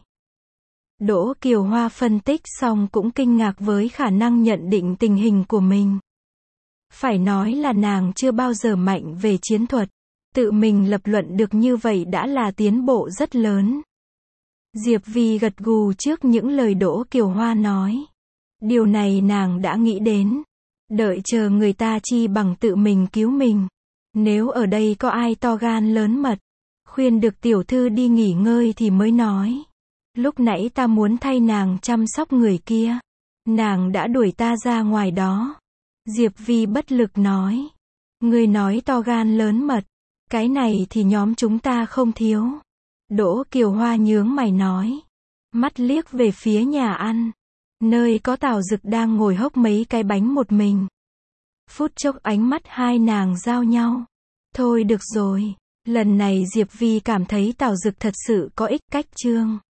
Đỗ Kiều Hoa phân tích xong cũng kinh ngạc với khả năng nhận định tình hình của mình. Phải nói là nàng chưa bao giờ mạnh về chiến thuật. Tự mình lập luận được như vậy đã là tiến bộ rất lớn. Diệp Vi gật gù trước những lời Đỗ Kiều Hoa nói. Điều này nàng đã nghĩ đến. Đợi chờ người ta chi bằng tự mình cứu mình. Nếu ở đây có ai to gan lớn mật, khuyên được tiểu thư đi nghỉ ngơi thì mới nói. Lúc nãy ta muốn thay nàng chăm sóc người kia. Nàng đã đuổi ta ra ngoài đó. Diệp Vi bất lực nói. Ngươi nói to gan lớn mật. Cái này thì nhóm chúng ta không thiếu. Đỗ Kiều Hoa nhướng mày nói. Mắt liếc về phía nhà ăn. Nơi có Tào Dực đang ngồi hốc mấy cái bánh một mình. Phút chốc ánh mắt hai nàng giao nhau. Thôi được rồi. Lần này Diệp Vi cảm thấy Tào Dực thật sự có ích cách chương.